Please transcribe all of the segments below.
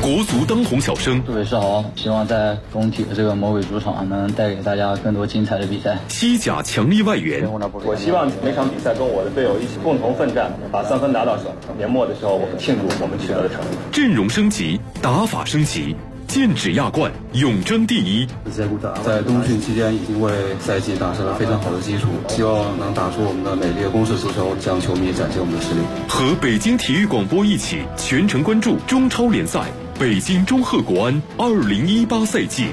国足当红小生， 杜伟世豪，希望在工体的这个魔鬼主场能带给大家更多精彩的比赛。 西甲强力外援， 我希望每场比赛跟我的队友一起共同奋战，把3分拿到手。年末的时候，我们庆祝我们取得的成绩。 阵容升级，打法升级。剑指亚冠，永争第一。 在冬训期间已经为赛季打下了非常好的基础，希望能打出我们的美丽的攻势足球，向球迷展现我们的实力。 和北京体育广播一起全程关注中超联赛北京中赫国安2018赛季。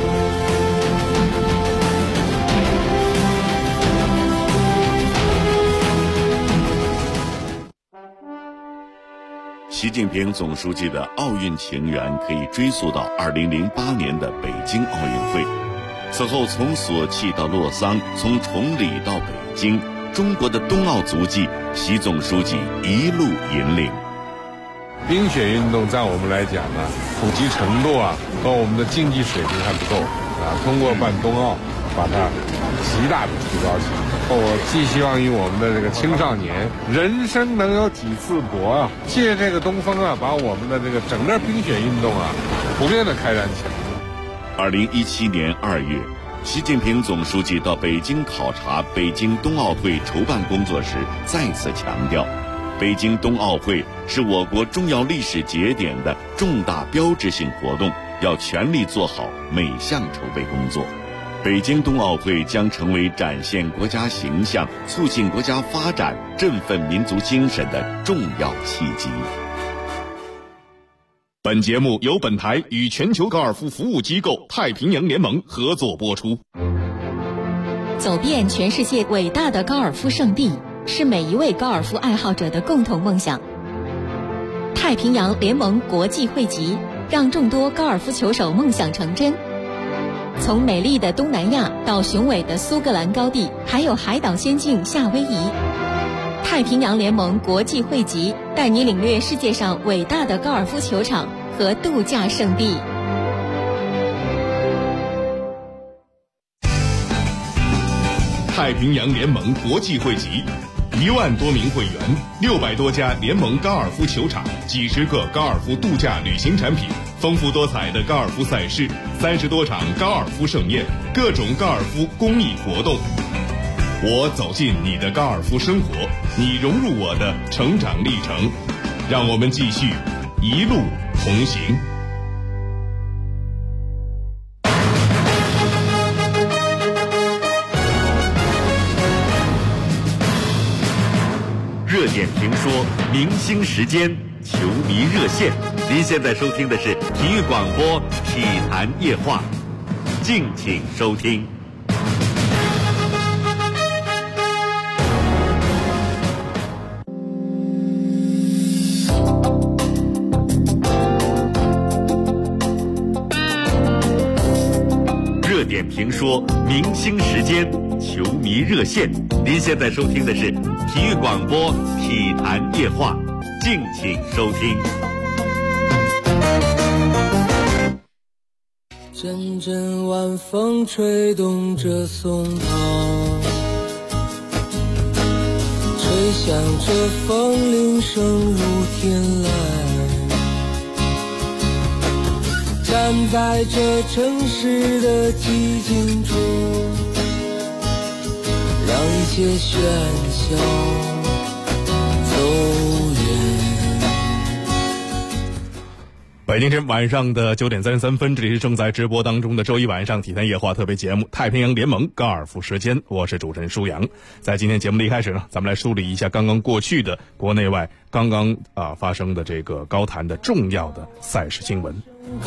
习近平总书记的奥运情缘可以追溯到2008年的北京奥运会。此后从索契到洛桑，从崇礼到北京，中国的冬奥足迹，习总书记一路引领。 冰雪运动在我们来讲呢，普及程度和我们的竞技水平还不够通过办冬奥，把它极大的提高起来。我寄希望于我们的这个青少年，人生能有几次搏借这个东风把我们的这个整个冰雪运动普遍的开展起来。 2017年2月，习近平总书记到北京考察北京冬奥会筹办工作时，再次强调，北京冬奥会是我国重要历史节点的重大标志性活动，要全力做好每项筹备工作。北京冬奥会将成为展现国家形象、促进国家发展、振奋民族精神的重要契机。 本节目由本台与全球高尔夫服务机构太平洋联盟合作播出。 走遍全世界伟大的高尔夫圣地，是每一位高尔夫爱好者的共同梦想。太平洋联盟国际汇集，让众多高尔夫球手梦想成真。从美丽的东南亚到雄伟的苏格兰高地，还有海岛仙境夏威夷，太平洋联盟国际汇集带你领略世界上伟大的高尔夫球场和度假胜地。 太平洋联盟国际汇集，1万多名会员，600多家联盟高尔夫球场，几十个高尔夫度假旅行产品，丰富多彩的高尔夫赛事，30多场高尔夫盛宴，各种高尔夫公益活动。我走进你的高尔夫生活，你融入我的成长历程，让我们继续一路同行。 热点评说，明星时间，球迷热线。您现在收听的是体育广播体坛夜话，敬请收听。热点评说，明星时间，球迷热线。您现在收听的是体育广播体坛夜话，敬请收听。 阵阵晚风吹动着松涛，吹响着风铃声如天籁，站在这城市的寂静处，让一切喧嚣走远。 北京时间晚上的9点33分，这里是正在直播当中的周一晚上体坛夜话特别节目《太平洋联盟高尔夫时间》，我是主持人舒阳。在今天节目的一开始呢，咱们来梳理一下刚刚过去的国内外刚刚发生的这个高坛的重要的赛事新闻。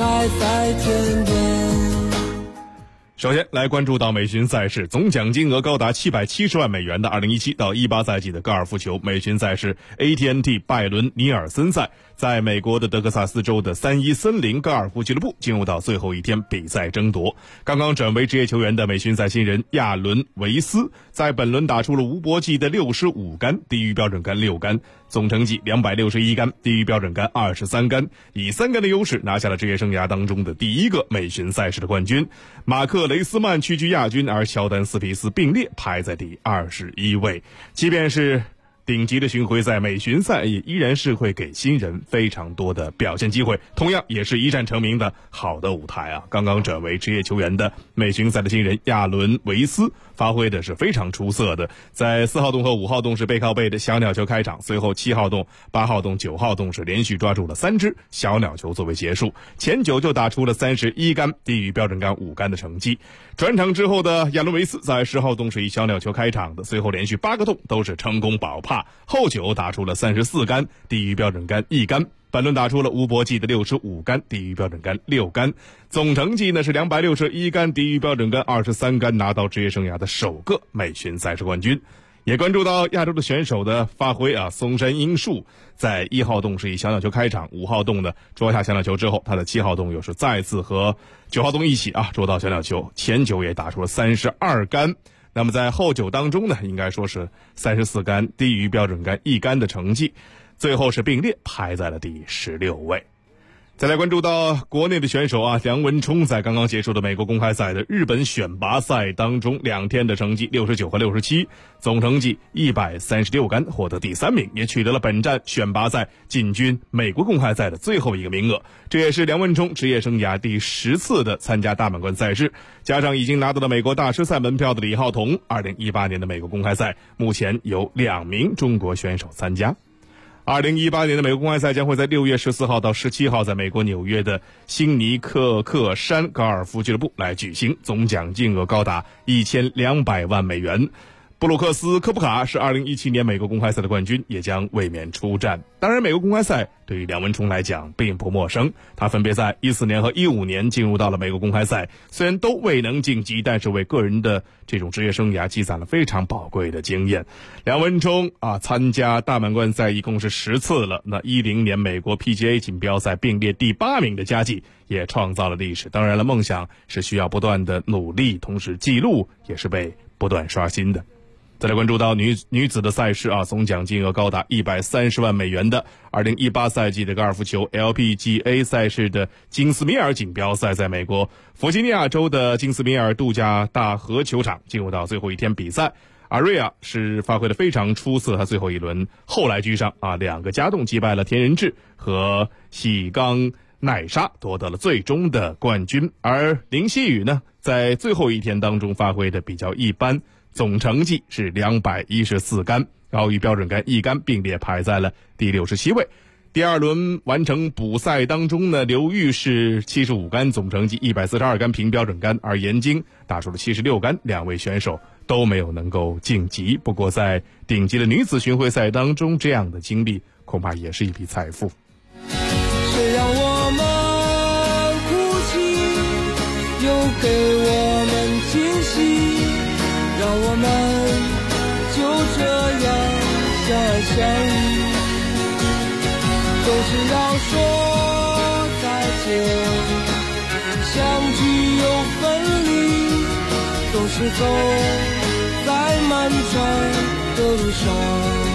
首先来关注到美巡赛事，总奖金额高达770万美元的2017到18赛季的高尔夫球美巡赛事 AT&T 拜伦尼尔森赛，在美国的德克萨斯州的3一森林高尔夫俱乐部进入到最后一天比赛争夺。刚刚转为职业球员的美巡赛新人亚伦维斯，在本轮打出了无搏击的65杆，低于标准杆6杆，总成绩261杆，低于标准杆23杆，以3杆的优势拿下了职业生涯当中的第一个美巡赛事的冠军。马克雷斯曼屈居亚军，而乔丹斯皮斯并列排在第21位。即便是顶级的巡回赛美巡赛也依然是会给新人非常多的表现机会，同样也是一战成名的好的舞台啊。刚刚转为职业球员的美巡赛的新人亚伦维斯发挥的是非常出色的，在4号洞和5号洞是背靠背的小鸟球开场，随后7号洞、8号洞、9号洞是连续抓住了3支小鸟球作为结束，前9就打出了31杆，低于标准杆5杆的成绩。转场之后的亚伦维斯在10号洞是以小鸟球开场的，随后连续8个洞都是成功保帕，后9打出了34杆，低于标准杆1杆。本轮打出了吴博记的65杆，低于标准杆6杆，总成绩呢是261杆，低于标准杆23杆，拿到职业生涯的首个美巡赛事冠军。也关注到亚洲的选手的发挥啊，松山英树在1号洞是以小鸟球开场，5号洞呢捉下小鸟球之后，他的7号洞又是再次和9号洞一起啊捉到小鸟球，前9也打出了32杆。那么在后9当中呢，应该说是34杆，低于标准杆1杆的成绩，最后是并列排在了第16位。再来关注到国内的选手啊，梁文冲在刚刚结束的美国公开赛的日本选拔赛当中，2天的成绩69和67，总成绩136杆，获得第3名，也取得了本站选拔赛进军美国公开赛的最后一个名额。这也是梁文冲职业生涯第10次的参加大满贯赛事，加上已经拿到了美国大师赛门票的李浩彤，2018年的美国公开赛目前有2名中国选手参加。2018年的美国公开赛将会在6月14号到17号在美国纽约的辛尼克克山高尔夫俱乐部来举行，总奖金额高达1200万美元。布鲁克斯科普卡是2017年美国公开赛的冠军，也将卫冕出战。当然美国公开赛对于梁文冲来讲并不陌生，他分别在14年和15年进入到了美国公开赛，虽然都未能晋级，但是为个人的这种职业生涯积攒了非常宝贵的经验。梁文冲参加大满贯赛一共是10次了，那10年美国 PGA 锦标赛并列第8名的佳绩也创造了历史。当然了，梦想是需要不断的努力，同时记录也是被不断刷新的。再来关注到女子的赛事啊，总奖金额高达130万美元的2018赛季的高尔夫球 LPGA 赛事的金斯米尔锦标赛，在美国弗吉尼亚州的金斯米尔度假大河球场进入到最后一天比赛。阿瑞亚是发挥的非常出色，他最后一轮后来居上2个加洞击败了田仁志和喜冈奈沙，夺得了最终的冠军。而林希雨呢，在最后一天当中发挥的比较一般，总成绩是214杆，高于标准杆1杆，并列排在了第67位。第2轮完成补赛当中呢，刘玉是75杆，总成绩142杆，平标准杆，而严晶打出了76杆，2位选手都没有能够晋级。不过在顶级的女子巡回赛当中，这样的经历恐怕也是一笔财富。 谁让我们哭泣，又给我们惊喜，让我们就这样相爱相依，总是要说再见，相聚又分离，总是走在漫长的路上。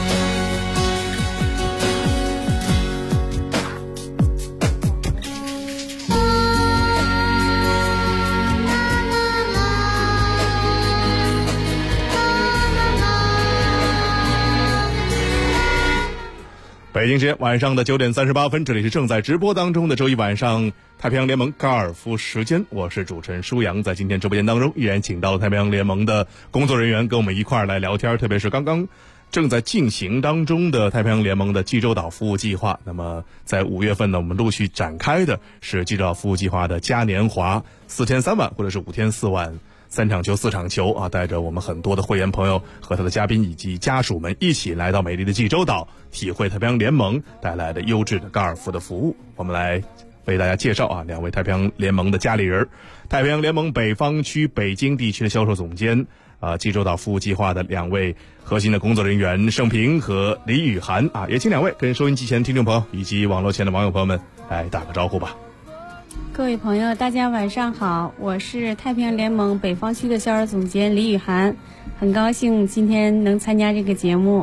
北京时间晚上的9点38分，这里是正在直播当中的周一晚上太平洋联盟高尔夫时间，我是主持人舒阳。在今天直播间当中，依然请到了太平洋联盟的工作人员跟我们一块儿来聊天，特别是刚刚正在进行当中的太平洋联盟的济州岛服务计划。那么在5月份呢，我们陆续展开的是济州岛服务计划的嘉年华，4天3晚或者是5天4晚，3场球4场球带着我们很多的会员朋友和他的嘉宾以及家属们一起来到美丽的济州岛，体会太平洋联盟带来的优质的高尔夫的服务。我们来为大家介绍2位太平洋联盟的家里人，太平洋联盟北方区北京地区的销售总监，济州岛服务计划的2位核心的工作人员盛平和李雨涵也请2位跟收音机前的听众朋友以及网络前的网友朋友们来打个招呼吧。 各位朋友大家晚上好，我是太平洋联盟北方区的销售总监李雨涵，很高兴今天能参加这个节目。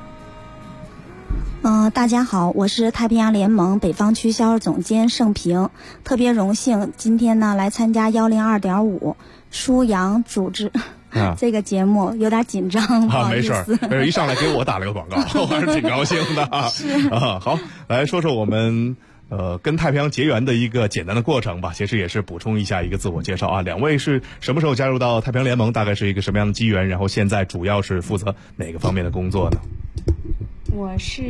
大家好，我是太平洋联盟北方区销售总监盛平，特别荣幸今天呢来参加102.5舒阳组织这个节目，有点紧张，不好意思。 没事，一上来给我打了个广告，我还是挺高兴的。 是好，来说说我们跟太平洋结缘的一个简单的过程吧。其实也是补充一下一个自我介绍啊。2位是什么时候加入到太平洋联盟？大概是一个什么样的机缘？然后现在主要是负责哪个方面的工作呢？ 我是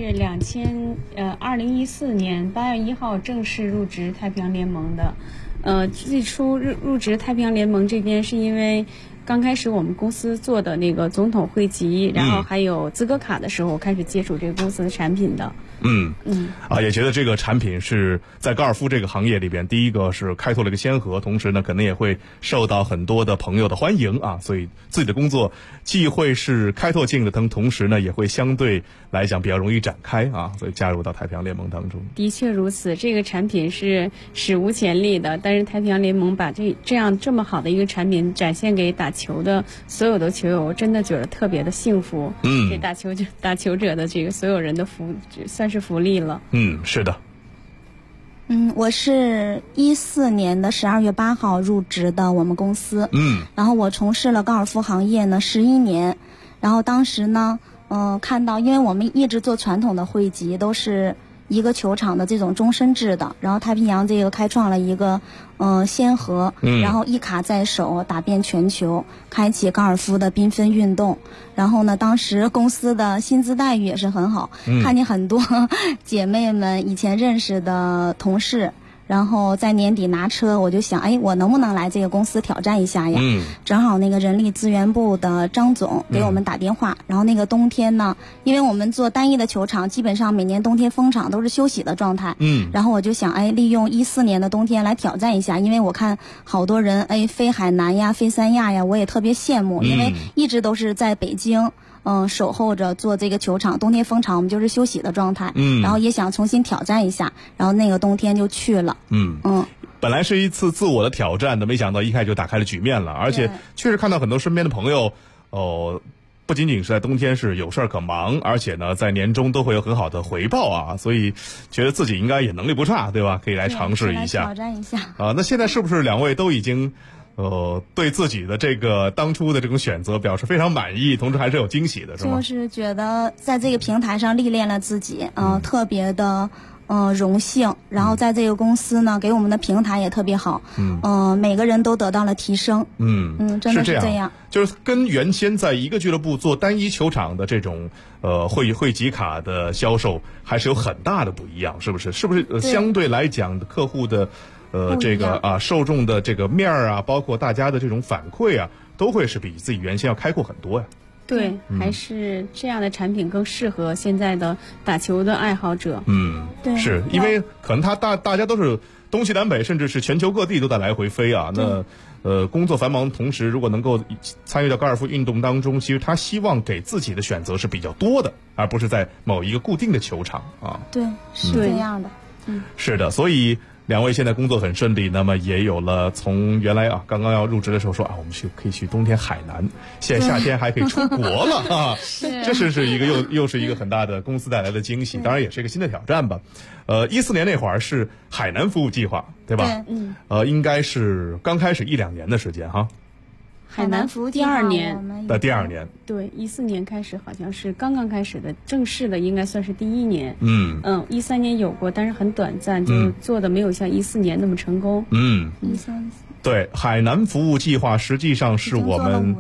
2014年8月1号正式入职太平洋联盟的。最初入职太平洋联盟这边是因为刚开始我们公司做的那个总统会籍，然后还有资格卡的时候，我开始接触这个公司的产品的。 也觉得这个产品是在高尔夫这个行业里边，第一个是开拓了一个先河，同时呢，可能也会受到很多的朋友的欢迎啊，所以自己的工作既会是开拓性的，同时呢，也会相对来讲比较容易展开啊，所以加入到太平洋联盟当中。 的确如此，这个产品是史无前例的，但是太平洋联盟把这么好的一个产品展现给打球的所有的球友，我真的觉得特别的幸福。给打球者的这个所有人的算是福利了。 是的。 我是14年的12月8号入职的我们公司。然后我从事了高尔夫行业呢11年，然后当时呢，看到因为我们一直做传统的会籍，都是一个球场的这种终身制的，然后太平洋这个开创了一个先河，然后一卡在手，打遍全球，开启高尔夫的缤纷运动。然后呢，当时公司的薪资待遇也是很好，看见很多姐妹们以前认识的同事，然后在年底拿车，我就想，我能不能来这个公司挑战一下呀？正好那个人力资源部的张总给我们打电话，然后那个冬天呢，因为我们做单一的球场，基本上每年冬天封场都是休息的状态。然后我就想，利用14年的冬天来挑战一下，因为我看好多人飞海南呀，飞三亚呀，我也特别羡慕，因为一直都是在北京。守候着做这个球场，冬天封场我们就是休息的状态。然后也想重新挑战一下，然后那个冬天就去了。 本来是一次自我的挑战的，没想到一开始就打开了局面了，而且确实看到很多身边的朋友，不仅仅是在冬天是有事儿可忙，而且呢在年终都会有很好的回报啊，所以觉得自己应该也能力不差，对吧？可以来尝试一下， 挑战一下那现在是不是2位都已经对自己的这个当初的这种选择表示非常满意，同时还是有惊喜的，是吗？ 就是觉得在这个平台上历练了自己，特别的荣幸。然后在这个公司呢，给我们的平台也特别好，每个人都得到了提升。真的是这样。 就是跟原先在一个俱乐部做单一球场的这种会籍卡的销售还是有很大的不一样，是不是？是不是相对来讲的客户的这个受众的这个面儿包括大家的这种反馈都会是比自己原先要开阔很多呀。 对，还是这样的产品更适合现在的打球的爱好者。 对， 是因为可能大家都是东西南北，甚至是全球各地都在来回飞那工作繁忙，同时如果能够参与到高尔夫运动当中，其实他希望给自己的选择是比较多的，而不是在某一个固定的球场对，是这样的。 是的，所以2位现在工作很顺利，那么也有了从原来刚刚要入职的时候说我们可以去冬天海南，现在夏天还可以出国了这是一个又是一个很大的公司带来的惊喜，当然也是一个新的挑战吧。14年那会儿是海南服务计划，对吧？应该是刚开始1-2年的时间海南服务第2年的第2年， 对，14年开始好像是刚刚开始的，正式的应该算是第1年。13年有过，但是很短暂，就做的没有像14年那么成功。 对，海南服务计划实际上是我们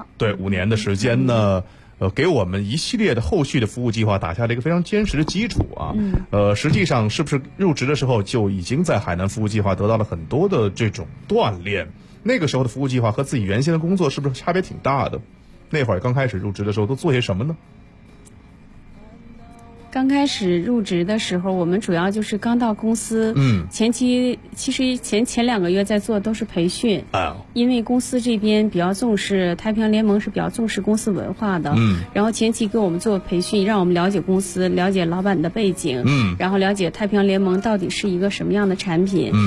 5年的时间呢，给我们一系列的后续的服务计划打下了一个非常坚实的基础实际上是不是入职的时候就已经在海南服务计划得到了很多的这种锻炼？那个时候的服务计划和自己原先的工作是不是差别挺大的？那会儿刚开始入职的时候都做些什么呢？ 刚开始入职的时候，我们主要就是刚到公司，前期其实前2个月在做都是培训因为公司这边比较重视，太平洋联盟是比较重视公司文化的，然后前期给我们做培训，让我们了解公司，了解老板的背景，然后了解太平洋联盟到底是一个什么样的产品，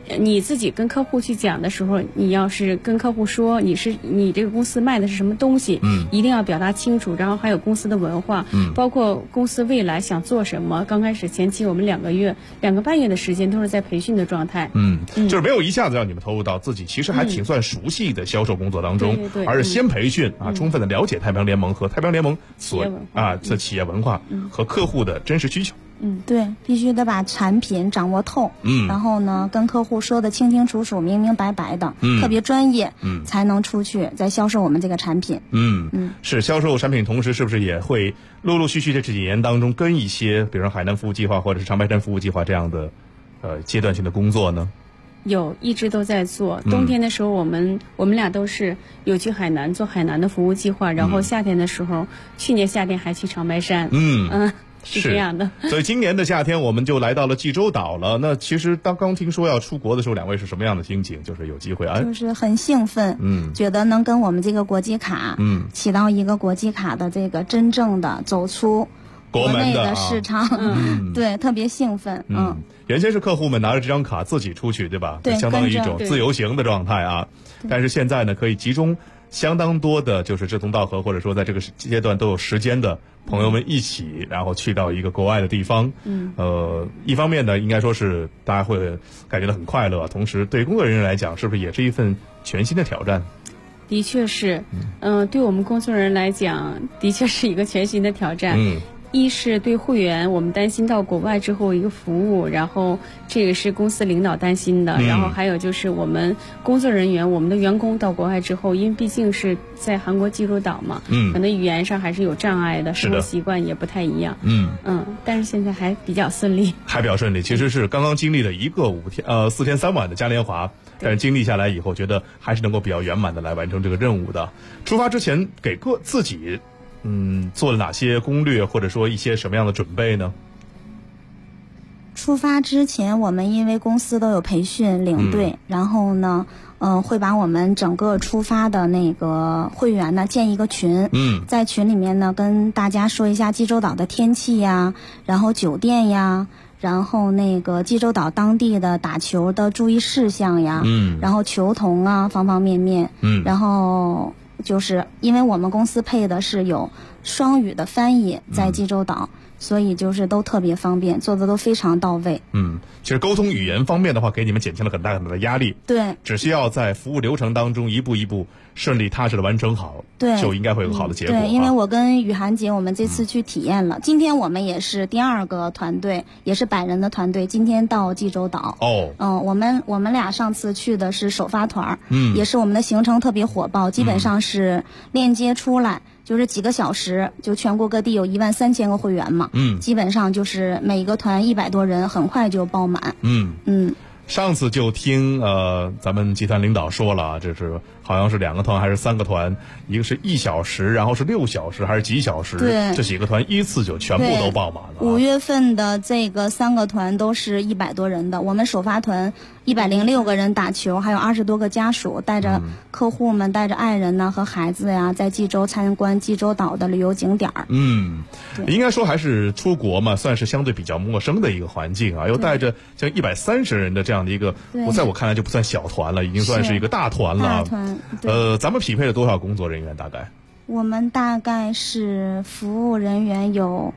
你自己跟客户去讲的时候，你要是跟客户说你这个公司卖的是什么东西，一定要表达清楚，然后还有公司的文化，包括公司未来想做什么。刚开始前期我们2个半月的时间都是在培训的状态， 就是没有一下子让你们投入到自己其实还挺算熟悉的销售工作当中， 对， 而是先培训充分的了解太平洋联盟和太平洋联盟的企业文化和客户的真实需求。 对，必须得把产品掌握透，然后呢，跟客户说的清清楚楚、明明白白的，特别专业，才能出去再销售我们这个产品。 是销售产品，同时是不是也会陆陆续续这几年当中跟一些，比如说海南服务计划或者是长白山服务计划这样的阶段性的工作呢？ 一直都在做。冬天的时候，我们俩都是有去海南做海南的服务计划，然后夏天的时候，去年夏天还去长白山。是这样的。 所以今年的夏天我们就来到了济州岛了。那其实刚听说要出国的时候，2位是什么样的心情？就是有机会就是很兴奋，觉得能跟我们这个国际卡，起到一个国际卡的这个真正的走出国内的市场，对，特别兴奋。 原先是客户们拿着这张卡自己出去，对吧？ 对， 相当于一种自由行的状态啊。但是现在呢，可以集中相当多的就是志同道合，或者说在这个阶段都有时间的朋友们一起，然后去到一个国外的地方。一方面呢，应该说是大家会感觉到很快乐，同时对工作人员来讲，是不是也是一份全新的挑战？ 的确是，对我们工作人员来讲，的确是一个全新的挑战。一是对会员，我们担心到国外之后一个服务，然后这个是公司领导担心的，然后还有就是我们工作人员，我们的员工到国外之后，因为毕竟是在韩国济州岛嘛，可能语言上还是有障碍的，生活习惯也不太一样。但是现在还比较顺利， 其实是刚刚经历了一个4天3晚的嘉年华，但是经历下来以后，觉得还是能够比较圆满的来完成这个任务的。出发之前给自己做了哪些攻略，或者说一些什么样的准备呢？ 出发之前，我们因为公司都有培训领队，然后呢，会把我们整个出发的那个会员呢建一个群，在群里面呢跟大家说一下济州岛的天气呀，然后酒店呀，然后那个济州岛当地的打球的注意事项呀，然后球童啊，方方面面，然后就是因为我们公司配的是有双语的翻译在济州岛，所以就是都特别方便，做的都非常到位。 其实沟通语言方面的话，给你们减轻了很大很大的压力。 对， 只需要在服务流程当中一步一步顺利踏实的完成好， 对， 就应该会有好的结果。 对，因为我跟雨涵姐，我们这次去体验了。今天我们也是第2个团队，也是100人的团队，今天到济州岛。我们俩上次去的是首发团，也是我们的行程特别火爆，基本上是链接出来。就是几个小时，就全国各地有13000个会员嘛，基本上就是每个团100多人，很快就爆满。 上次就听咱们集团领导说了，这是好像是2个团还是3个团，一个是1小时，然后是6小时还是几小时， 对， 这几个团依次就全部都爆满了。 5月份的这个3个团都是100多人的，我们首发团106个人打球，还有20多个家属带着客户们、带着爱人呢和孩子呀，在济州参观济州岛的旅游景点。 应该说还是出国嘛，算是相对比较陌生的一个环境啊，又带着像130人的这样的一个，在我看来就不算小团了，已经算是一个大团了。咱们匹配了多少工作人员？大概我们大概是服务人员有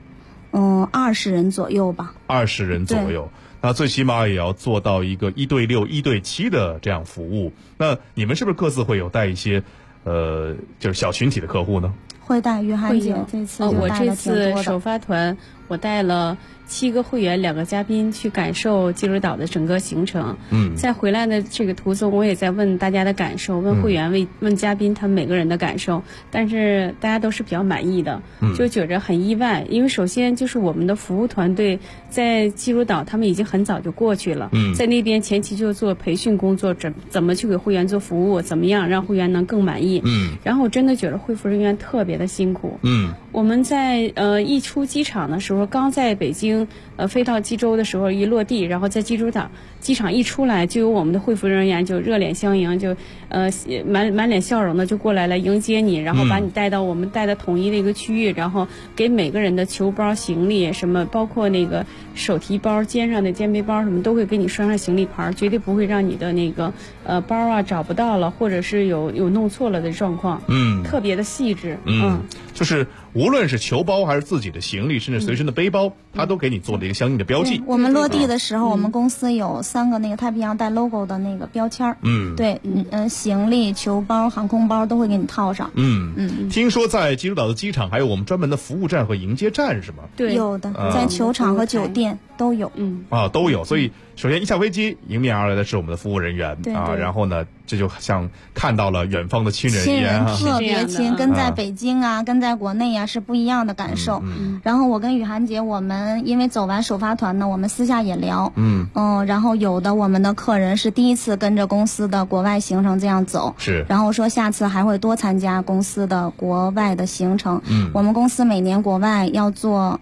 20人左右吧。 20人左右，那最起码也要做到一个1对6、1对7的这样服务。那你们是不是各自会有带一些就是小群体的客户呢？ 会带，雨涵姐这次我这次首发团我带了7个会员，2个嘉宾去感受济州岛的整个行程。在回来的这个途中，我也在问大家的感受，问会员，问嘉宾他们每个人的感受，但是大家都是比较满意的，就觉着很意外。因为首先就是我们的服务团队在济州岛，他们已经很早就过去了，在那边前期就做培训工作，怎么去给会员做服务，怎么样让会员能更满意。然后我真的觉得会服人员特别的辛苦。我们在一出机场的时候，刚在北京飞到济州的时候，一落地，然后在济州岛机场一出来，就有我们的会服人员就热脸相迎，就满脸笑容的就过来迎接你，然后把你带到我们带的统一的一个区域，然后给每个人的球包、行李什么，包括那个手提包、肩上的肩背包什么，都会给你拴上行李牌，绝对不会让你的那个包啊找不到了，或者是有弄错了的状况。特别的细致。 就是无论是球包还是自己的行李，甚至随身的背包，它都给你做了一个相应的标记。 我们落地的时候，我们公司有3个那个太平洋带 logo 的那个标签。对，行李、球包、航空包都会给你套上。 听说在济州岛的机场还有我们专门的服务站和迎接站是吗？ 对，有的，在球场和酒店都有。 都有。所以首先一下飞机，迎面而来的是我们的服务人员啊，然后呢，这就像看到了远方的亲人一样， 特别亲，跟在北京啊，跟在国内啊是不一样的感受。然后我跟雨涵姐，我们因为走完首发团呢，我们私下也聊，然后有的我们的客人是第一次跟着公司的国外行程这样走， 是， 然后说下次还会多参加公司的国外的行程。我们公司每年国外要做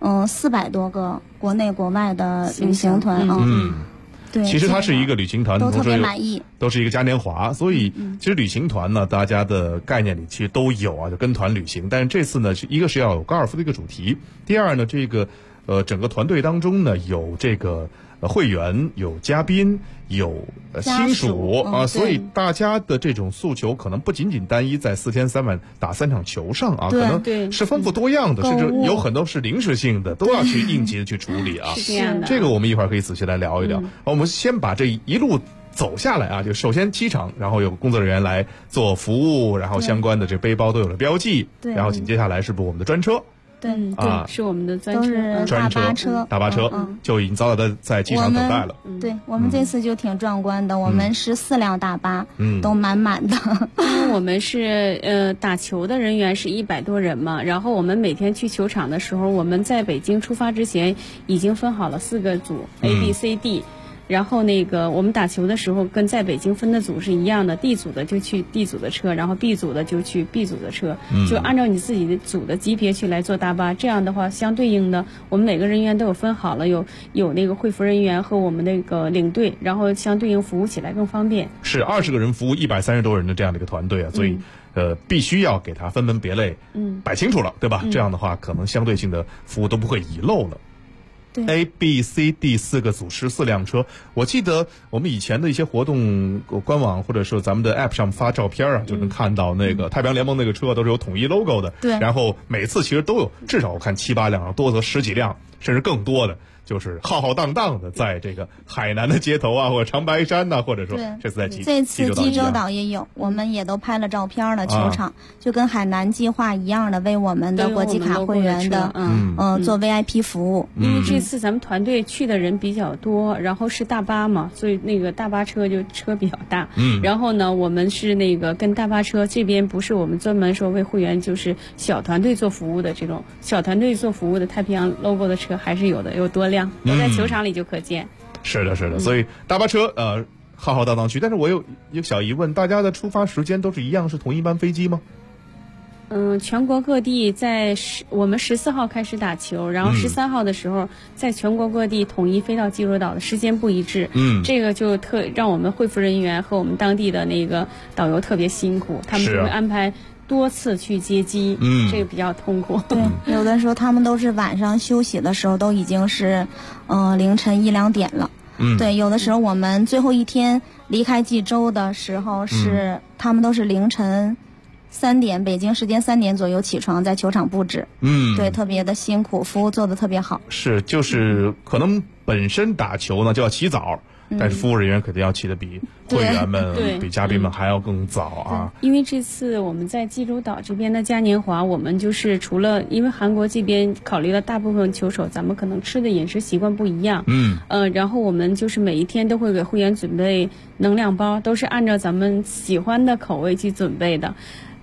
400多个国内国外的旅行团啊。对， 其实它是一个旅行团， 都特别满意， 都是一个嘉年华。所以其实旅行团呢，大家的概念里其实都有啊，就跟团旅行。但是这次呢，一个是要有高尔夫的一个主题，第二呢，这个整个团队当中呢，有这个会员，有嘉宾，有亲属啊，所以大家的这种诉求可能不仅仅单一在4天3晚打3场球上啊，可能是丰富多样的，甚至有很多是临时性的，都要去应急的去处理啊。 是这样的， 这个我们一会儿可以仔细来聊一聊。我们先把这一路走下来啊，就首先机场，然后有工作人员来做服务，然后相关的这背包都有了标记，然后紧接下来是不是我们的专车？ 对， 是我们的专车， 大巴车就已经早早的在机场等待了。 对，我们这次就挺壮观的，我们14辆大巴，都满满的。 因为我们是打球的人员是100多人嘛，然后我们每天去球场的时候，我们在北京出发之前已经分好了4个组，A、B、C、D。然后那个我们打球的时候跟在北京分的组是一样的， D 组的就去 D 组的车，然后 B 组的就去 B 组的车，就按照你自己的组的级别去来做大巴。这样的话相对应的我们每个人员都有分好了，有那个会服人员和我们那个领队，然后相对应服务起来更方便。 是20个人服务130多人的这样的一个团队啊，所以必须要给它分门别类摆清楚了，对吧？这样的话可能相对性的服务都不会遗漏了。A、B、C、D 4个组14辆车，我记得我们以前的一些活动官网或者说咱们的 App 上发照片啊，就能看到那个太平洋联盟那个车都是有统一 logo 的， 对， 然后每次其实都有至少我看7、8辆，多则10几辆，甚至更多的。就是浩浩荡荡的在这个海南的街头啊，或者长白山呐，或者说这次在这次济州岛也有，我们也都拍了照片了。球场就跟海南计划一样的，为我们的国际卡会员的做 VIP 服务。 因为这次咱们团队去的人比较多，然后是大巴嘛，所以那个大巴车就车比较大。然后呢，我们是那个跟大巴车这边不是我们专门说为会员就是小团队做服务的这种小团队做服务的太平洋 logo 的车还是有的，有多辆。都在球场里就可见。 是的，是的，所以大巴车浩浩荡荡去，但是我有一个小疑问，大家的出发时间都是一样，是同一班飞机吗？ 全国各地我们14号开始打球，然后13号的时候在全国各地统一飞到济州岛的时间不一致。这个就让我们会服人员和我们当地的那个导游特别辛苦，他们就会安排多次去接机，这个比较痛苦。 对，有的时候他们都是晚上休息的时候都已经是凌晨1、2点了。对，有的时候我们最后一天离开济州的时候是他们都是凌晨3点，北京时间3点左右起床在球场布置。对，特别的辛苦，服务做得特别好。 是，就是可能本身打球呢就要起早。但是服务人员肯定要起得比会员们、比嘉宾们还要更早啊！ 因为这次我们在济州岛这边的嘉年华，我们就是除了因为韩国这边考虑了大部分球手，咱们可能吃的饮食习惯不一样，然后我们就是每一天都会给会员准备能量包，都是按照咱们喜欢的口味去准备的。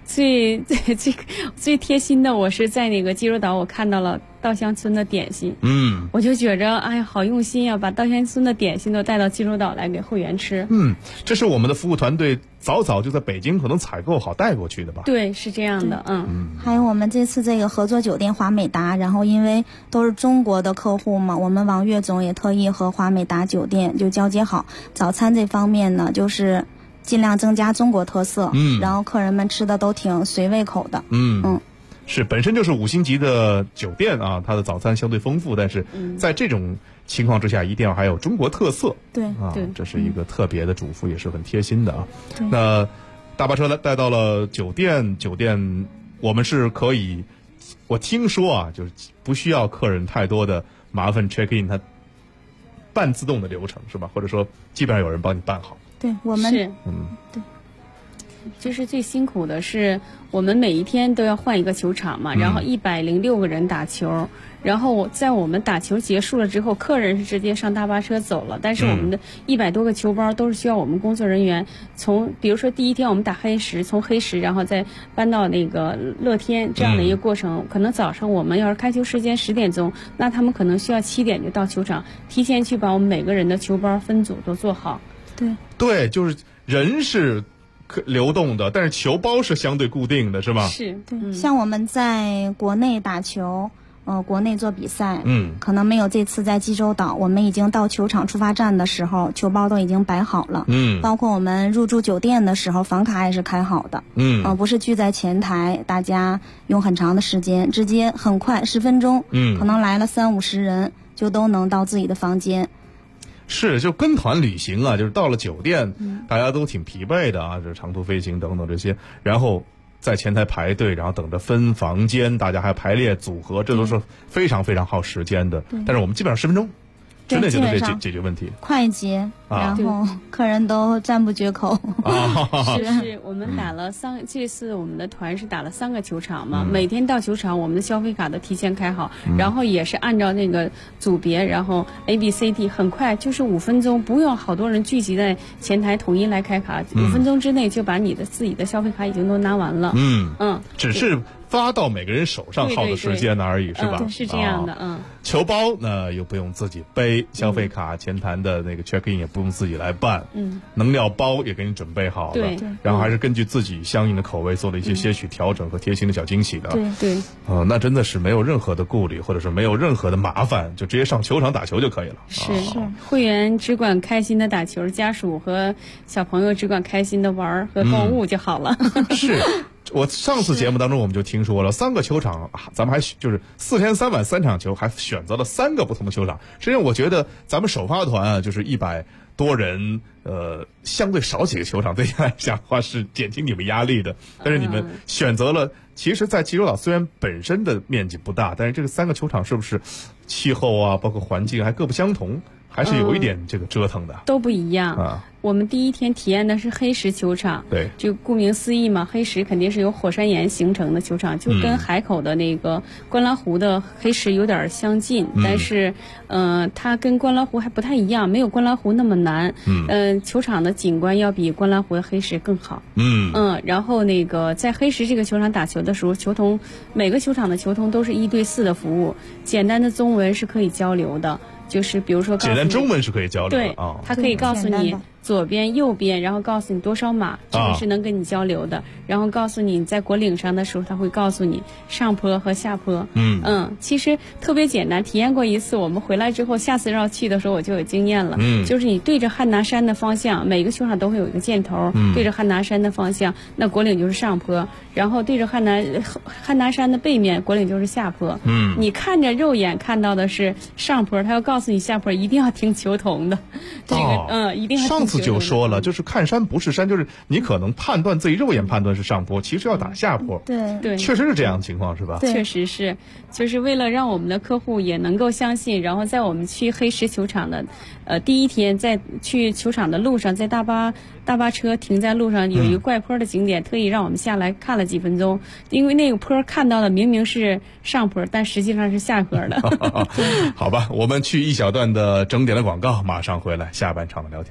最贴心的，我是在那个济州岛，我看到了稻香村的点心，我就觉着哎呀，好用心呀，把稻香村的点心都带到济州岛来给会员吃。 这是我们的服务团队早就在北京可能采购好带过去的吧？ 对，是这样的， 还有我们这次这个合作酒店华美达，然后因为都是中国的客户嘛，我们王岳总也特意和华美达酒店就交接好，早餐这方面呢，就是尽量增加中国特色，然后客人们吃的都挺随胃口的。 是本身就是5星级的酒店啊，它的早餐相对丰富，但是在这种情况之下，一定要还有中国特色。 对啊，这是一个特别的嘱咐，也是很贴心的啊。那大巴车带到了酒店我们是可以，我听说啊，就是不需要客人太多的麻烦 check in， 它半自动的流程是吧？或者说基本上有人帮你办好。 对，我们是对。 就是最辛苦的是，我们每一天都要换一个球场嘛，然后106个人打球，然后在我们打球结束了之后，客人是直接上大巴车走了，但是我们的100多个球包都是需要我们工作人员从，比如说第一天我们打黑石，从黑石然后再搬到那个乐天这样的一个过程，可能早上我们要是开球时间10点钟，那他们可能需要7点就到球场，提前去把我们每个人的球包分组都做好。 对，就是人是流动的，但是球包是相对固定的，是吗？ 是， 对。像我们在国内打球，国内做比赛，可能没有这次在济州岛，我们已经到球场出发站的时候，球包都已经摆好了，包括我们入住酒店的时候，房卡也是开好的，不是聚在前台，大家用很长的时间，直接很快10分钟，可能来了30-50人就都能到自己的房间。 是，就跟团旅行啊，就是到了酒店，大家都挺疲惫的啊，这长途飞行等等这些，然后在前台排队，然后等着分房间，大家还排列组合，这都是非常非常耗时间的。但是我们基本上10分钟之内就能解决问题， 快捷，然后客人都赞不绝口。 是我们打了这次我们的团是打了3个球场嘛，每天到球场我们的消费卡都提前开好，然后也是按照那个组别，然后 ABCD 很快，就是5分钟，不用好多人聚集在前台统一来开卡，5分钟之内就把你的自己的消费卡已经都拿完了。 只是发到每个人手上耗的时间而已，是吧？ 是这样的， 球包呢又不用自己背，消费卡前台的那个 check in 也不用自己来办，能量包也给你准备好了，然后还是根据自己相应的口味做了一些些许调整和贴心的小惊喜的， 对， 那真的是没有任何的顾虑，或者是没有任何的麻烦，就直接上球场打球就可以了。 是，会员只管开心的打球，家属和小朋友只管开心的玩和购物就好了。 是。我上次节目当中我们就听说了3个球场，咱们还就是4天3晚3场球，还选择了3个不同的球场。实际上我觉得咱们首发团啊，就是100多人，相对少几个球场对你来讲的话是减轻你们压力的。但是你们选择了，其实在济州岛虽然本身的面积不大，但是这个3个球场是不是气候啊，包括环境还各不相同，还是有一点这个折腾的， 都不一样啊。我们第一天体验的是黑石球场， 对， 就顾名思义嘛，黑石肯定是由火山岩形成的球场，就跟海口的那个观澜湖的黑石有点相近，但是它跟观澜湖还不太一样，没有观澜湖那么难，球场的景观要比观澜湖的黑石更好，然后那个在黑石这个球场打球的时候，球童每个球场的球童都是1对4的服务，简单的中文是可以交流的，就是比如说简单中文是可以交流的， 对，他可以告诉你左边右边，然后告诉你多少码，这个是能跟你交流的，然后告诉你在果岭上的时候他会告诉你上坡和下坡，其实特别简单，体验过一次，我们回来之后下次要去的时候我就有经验了，就是你对着汉拿山的方向，每个球场都会有一个箭头，对着汉拿山的方向，那果岭就是上坡，然后对着汉拿山的背面，果岭就是下坡，你看着肉眼看到的是上坡，他要告诉你下坡，一定要听球童的，这个一定要听球童的。 就说了，就是看山不是山，就是你可能判断自己肉眼判断是上坡，其实要打下坡。 对， 确实是这样的情况，是吧？ 确实是，就是为了让我们的客户也能够相信，然后在我们去黑石球场的第一天，在去球场的路上，在大巴车停在路上有一个怪坡的景点，特意让我们下来看了几分钟，因为那个坡看到的明明是上坡，但实际上是下坡的。 好吧，我们去一小段的整点的广告，马上回来下半场的聊天。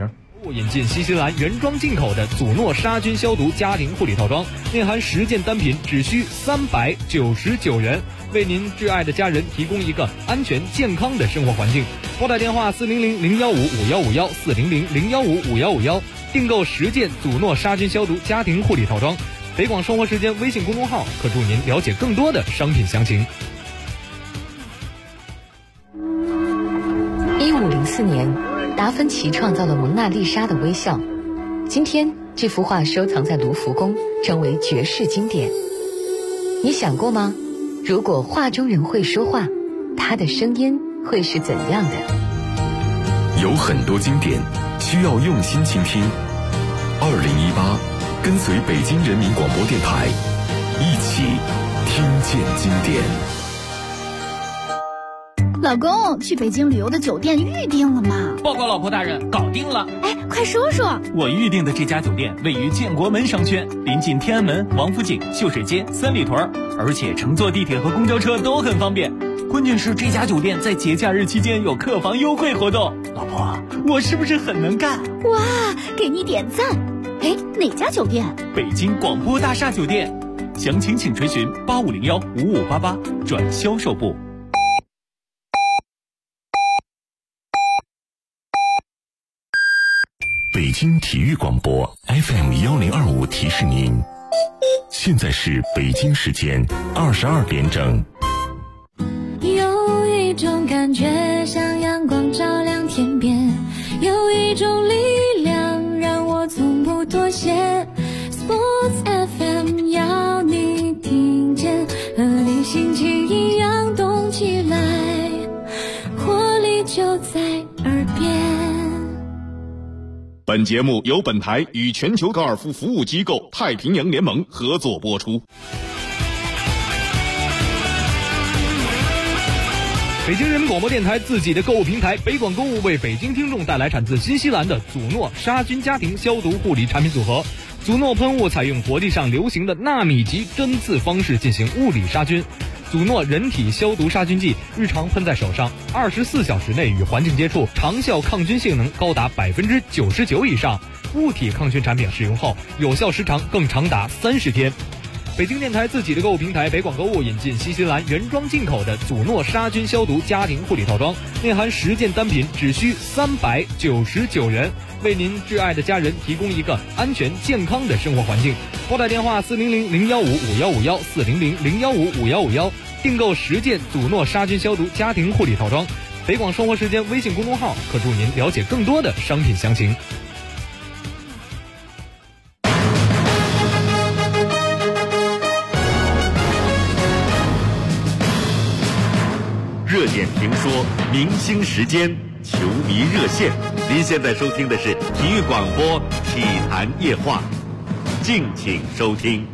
引进新西兰原装进口的祖诺杀菌消毒家庭护理套装，内含10件单品，只需399元，为您挚爱的家人提供一个安全健康的生活环境。拨打电话400-015-5151 400-015-5151，订购10件祖诺杀菌消毒家庭护理套装。北广生活时间微信公众号可助您了解更多的商品详情。 1504年，达芬奇创造了蒙娜丽莎的微笑。今天，这幅画收藏在卢浮宫，成为绝世经典。你想过吗？如果画中人会说话，他的声音会是怎样的？ 有很多经典需要用心倾听。2018，跟随北京人民广播电台，一起听见经典。 老公，去北京旅游的酒店预定了吗？ 报告老婆大人，搞定了。 哎，快说说。 我预定的这家酒店位于建国门商圈，临近天安门、王府井、秀水街、三里屯，而且乘坐地铁和公交车都很方便。关键是这家酒店在节假日期间有客房优惠活动。老婆，我是不是很能干？ 哇，给你点赞。哎，哪家酒店？ 北京广播大厦酒店。详情请垂询8501-5588转销售部。 北京体育广播 FM1025提示您，现在是北京时间22点整。 有一种感觉像阳光照亮天边，有一种力量让我从不妥协。Sports FM 要你听见，和你心情一样动起来，活力就在耳边。 本节目由本台与全球高尔夫服务机构太平洋联盟合作播出。 北京人民广播电台自己的购物平台北广购物为北京听众带来产自新西兰的祖诺杀菌家庭消毒护理产品组合。祖诺喷雾采用国际上流行的纳米级针刺方式进行物理杀菌。祖诺人体消毒杀菌剂日常喷在手上，24小时内与环境接触，长效抗菌性能高达99%以上。物体抗菌产品使用后，有效时长更长达30天。北京电台自己的购物平台北广购物引进新西兰原装进口的祖诺杀菌消毒家庭护理套装，内含10件单品，只需399元，为您挚爱的家人提供一个安全健康的生活环境。拨打电话400-015-5151 400-015-5151，订购10件祖诺杀菌消毒家庭护理套装。北广生活时间微信公众号可助您了解更多的商品详情。 热点评说，明星时间，球迷热线。您现在收听的是体育广播体坛夜话，敬请收听。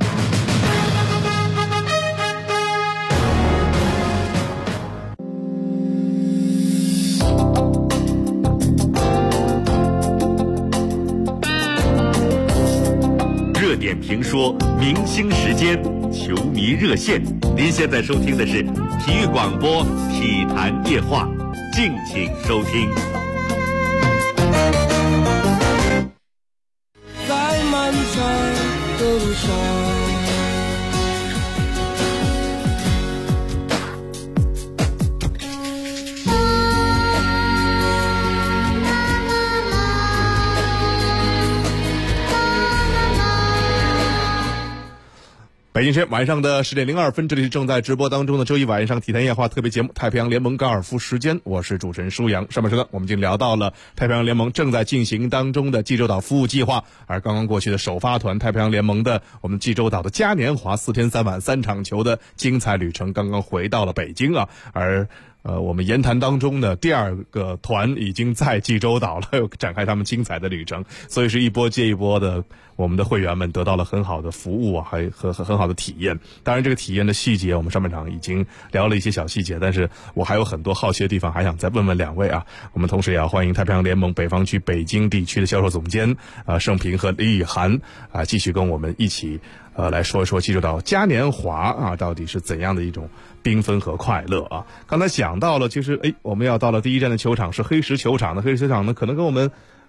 热点评说，明星时间，球迷热线。您现在收听的是体育广播体坛夜话，敬请收听。 在漫长的路上， 北京时间晚上的10点02分，这里是正在直播当中的周一晚上体坛夜话特别节目《太平洋联盟高尔夫时间》，我是主持人舒阳。上半时段我们已经聊到了太平洋联盟正在进行当中的济州岛服务计划，而刚刚过去的首发团太平洋联盟的我们济州岛的嘉年华4天3晚3场球的精彩旅程刚刚回到了北京啊，而我们言谈当中的第二个团已经在济州岛了，又展开他们精彩的旅程，所以是一波接一波的，我们的会员们得到了很好的服务啊，还和很好的体验。当然这个体验的细节我们上半场已经聊了一些小细节，但是我还有很多好奇的地方还想再问问两位啊。我们同时也要欢迎太平洋联盟北方区北京地区的销售总监盛平和李雨涵继续跟我们一起来说一说济州岛嘉年华啊到底是怎样的一种缤纷和快乐啊。刚才讲到了，其实我们要到了第一站的球场是黑石球场的，黑石球场呢可能跟我们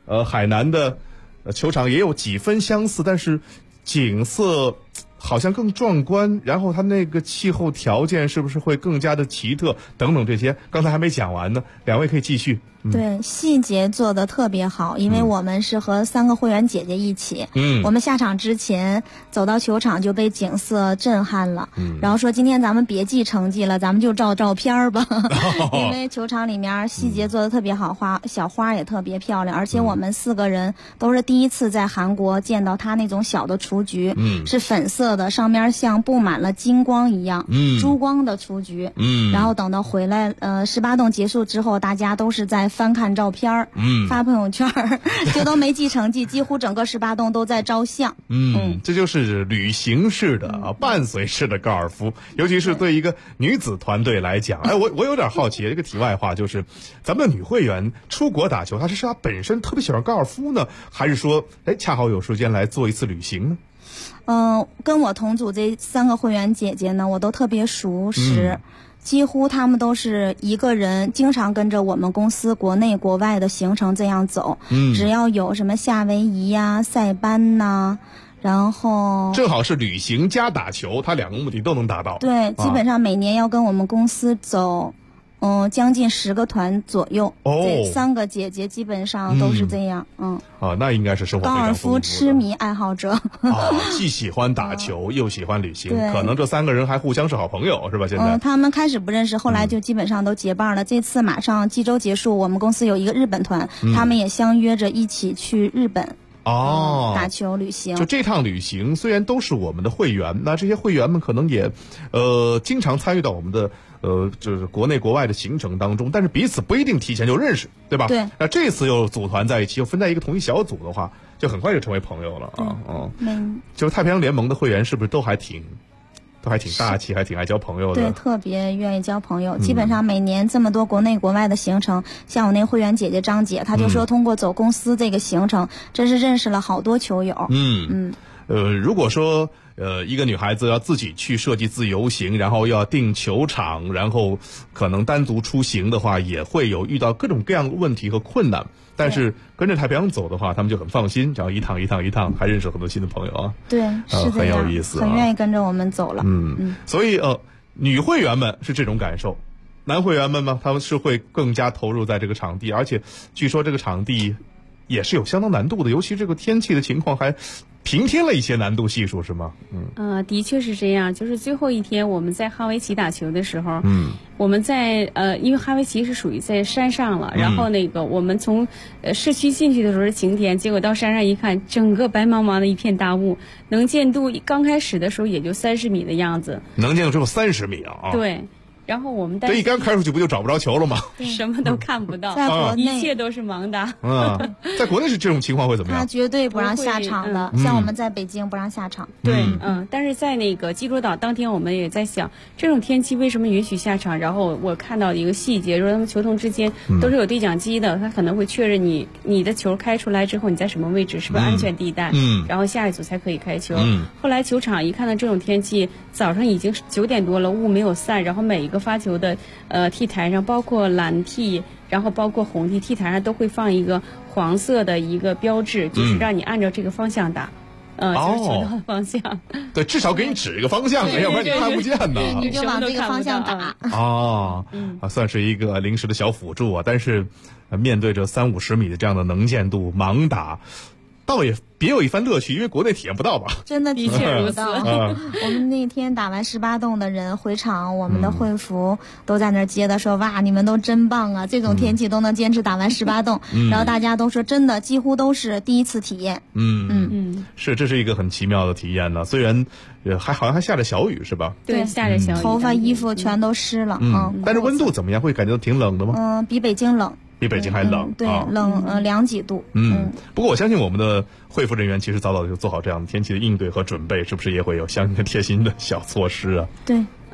海南的球场也有几分相似，但是景色好像更壮观，然后它那个气候条件是不是会更加的奇特等等这些，刚才还没讲完呢，两位可以继续。 对，细节做得特别好，因为我们是和3个会员姐姐一起，我们下场之前走到球场就被景色震撼了，然后说今天咱们别记成绩了，咱们就照照片吧，因为球场里面细节做得特别好，小花也特别漂亮，而且我们4个人都是第一次在韩国见到它那种小的雏菊，是粉色的，上面像布满了金光一样，珠光的雏菊，然后等到回来18洞结束之后，大家都是在翻看照片，发朋友圈，就都没记成绩，几乎整个18洞都在照相。 这就是旅行式的伴随式的高尔夫，尤其是对一个女子团队来讲。我有点好奇，这个题外话就是，咱们的女会员出国打球，她是她本身特别喜欢高尔夫呢，还是说恰好有时间来做一次旅行呢？ 跟我同组这3个会员姐姐呢，我都特别熟识。几乎他们都是一个人，经常跟着我们公司国内国外的行程这样走。只要有什么夏威夷呀、塞班呐，然后正好是旅行加打球，他2个目的都能达到。 对，基本上每年要跟我们公司走，将近10个团左右。这3个姐姐基本上都是这样。 那应该是生活非常高尔夫痴迷爱好者。 既喜欢打球又喜欢旅行，可能这3个人还互相是好朋友，是吧？现在他们开始不认识，后来就基本上都结伴了。这次马上济州结束，我们公司有一个日本团，他们也相约着一起去日本。打球旅行。 就这趟旅行虽然都是我们的会员，那这些会员们可能也经常参与到我们的就是国内国外的行程当中，但是彼此不一定提前就认识，对吧？ 对。 那这次又组团在一起，又分在一个同一小组的话，就很快就成为朋友了就是太平洋联盟的会员是不是都还挺大气，还挺爱交朋友的？ 对，特别愿意交朋友。基本上每年这么多国内国外的行程，像我那会员姐姐张姐，她就说通过走公司这个行程，真是认识了好多球友。 如果说一个女孩子要自己去设计自由行，然后要订球场，然后可能单独出行的话，也会有遇到各种各样的问题和困难。但是跟着太平洋走的话，他们就很放心，然后一趟，还认识很多新的朋友啊。 对，是很有意思， 很愿意跟着我们走了。 所以女会员们是这种感受，男会员们呢，他们是会更加投入在这个场地，而且据说这个场地也是有相当难度的，尤其这个天气的情况还平添了一些难度系数，是吗？ 的确是这样。就是最后一天我们在哈维奇打球的时候，我们在因为哈维奇是属于在山上了，然后我们从市区进去的时候是晴天，结果到山上一看，整个白茫茫的一片大雾，能见度刚开始的时候也就30米的样子， 能见度只有30米啊！ 对。然后我们这一杆开出去不就找不着球了吗？ 什么都看不到， 在国内一切都是盲打。 在国内是这种情况会怎么样？ 他绝对不让下场的，像我们在北京不让下场。 对，但是在济州岛当天，我们也在想，这种天气为什么允许下场？然后我看到一个细节，说他们球童之间都是有对讲机的，他可能会确认你的球开出来之后你在什么位置，是不是安全地带，然后下一组才可以开球。后来球场一看到这种天气，早上已经9点多了，雾没有散，然后每一个发球的T 台上，包括蓝 T， 然后包括红 T 台上都会放一个黄色的一个标志，就是让你按照这个方向打。就是球道的方向。 对，至少给你指一个方向，要不然你看不见呢。 你就往这个方向打。 算是一个临时的小辅助啊。但是面对着30-50米的这样的能见度，盲打，倒也别有一番乐趣，因为国内体验不到吧？ 真的体验不到。我们那天打完18洞的人回场，我们的会服都在那儿接的，说哇，你们都真棒啊！这种天气都能坚持打完18洞，然后大家都说真的，几乎都是第一次体验。 是，这是一个很奇妙的体验呢。虽然好像还下着小雨，是吧？ 对，下着小雨， 头发衣服全都湿了。 但是温度怎么样？会感觉到挺冷的吗？ 比北京冷。 比北京还冷， 对，冷2几度。 不过我相信我们的会服人员其实早早就做好这样的天气的应对和准备，是不是也会有相应的贴心的小措施啊？ 对，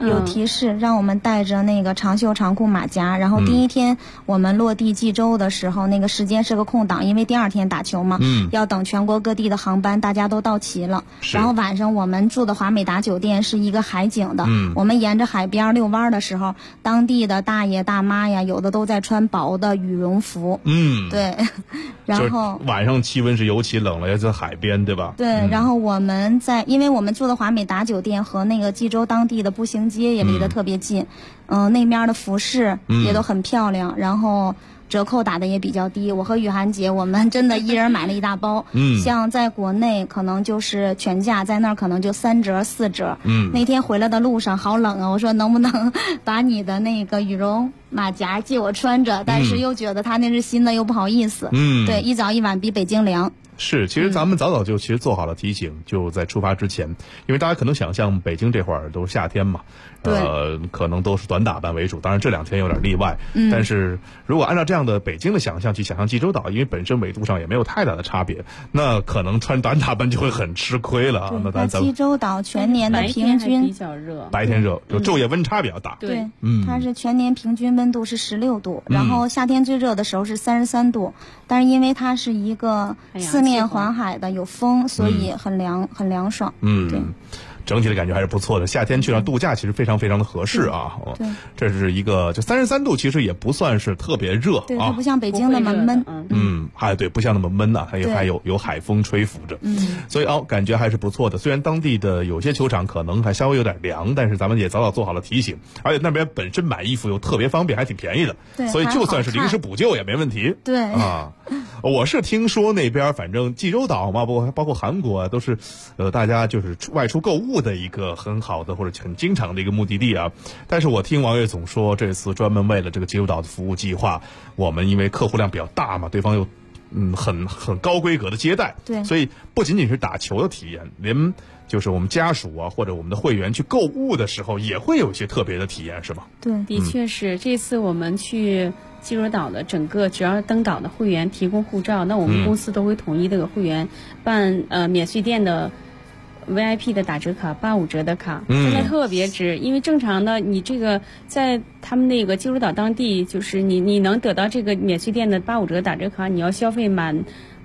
有提示让我们带着那个长袖长裤马甲，然后第一天我们落地济州的时候，那个时间是个空档，因为第二天打球嘛，要等全国各地的航班大家都到齐了。然后晚上我们住的华美达酒店是一个海景的，我们沿着海边遛弯的时候，当地的大爷大妈呀，有的都在穿薄的羽绒服，对，然后晚上气温是尤其冷了，要在海边，对吧？ 对，然后我们因为我们住的华美达酒店和那个济州当地的步行街也离得特别近，那边的服饰也都很漂亮，然后折扣打的也比较低。我和雨涵姐我们真的一人买了一大包，像在国内可能就是全价，在那儿可能就3折4折。那天回来的路上好冷啊，我说能不能把你的那个羽绒马甲借我穿着，但是又觉得他那是新的又不好意思。对，一早一晚比北京凉。 是，其实咱们早就其实做好了提醒，就在出发之前，因为大家可能想象北京这会儿都是夏天嘛，可能都是短打扮为主，当然这2天有点例外，但是如果按照这样的北京的想象去想象济州岛，因为本身纬度上也没有太大的差别，那可能穿短打扮就会很吃亏了啊。 那济州岛全年的平均比较热， 白天热，就昼夜温差比较大。 对，它是全年平均温度是16度，然后夏天最热的时候是33度，但是因为它是一个四面环海的，有风，所以很凉爽。对。 整体的感觉还是不错的，夏天去那度假其实非常非常的合适啊。 对， 这是一个就33度，其实也不算是特别热， 对，它不像北京那么闷。 对，不像那么闷啊，还有海风吹拂着，所以感觉还是不错的。虽然当地的有些球场可能还稍微有点凉，但是咱们也早做好了提醒，而且那边本身买衣服又特别方便，还挺便宜的， 对， 所以就算是临时补救也没问题。 对啊，我是听说那边反正济州岛嘛，包括韩国啊，都是大家就是外出购物的一个很好的或者很经常的一个目的地啊。但是我听王岳总说，这次专门为了这个济州岛的服务计划，我们因为客户量比较大嘛，对方又很高规格的接待， 对， 所以不仅仅是打球的体验，连就是我们家属啊或者我们的会员去购物的时候也会有一些特别的体验，是吧？ 对， 的确是。这次我们去济州岛的整个只要登岛的会员提供护照，那我们公司都会统一的给会员办免税店的VIP 的打折卡，85折的卡，现在特别值。因为正常的你这个在他们那个济州岛当地，就是你能得到这个免税店的85折打折卡，你要消费满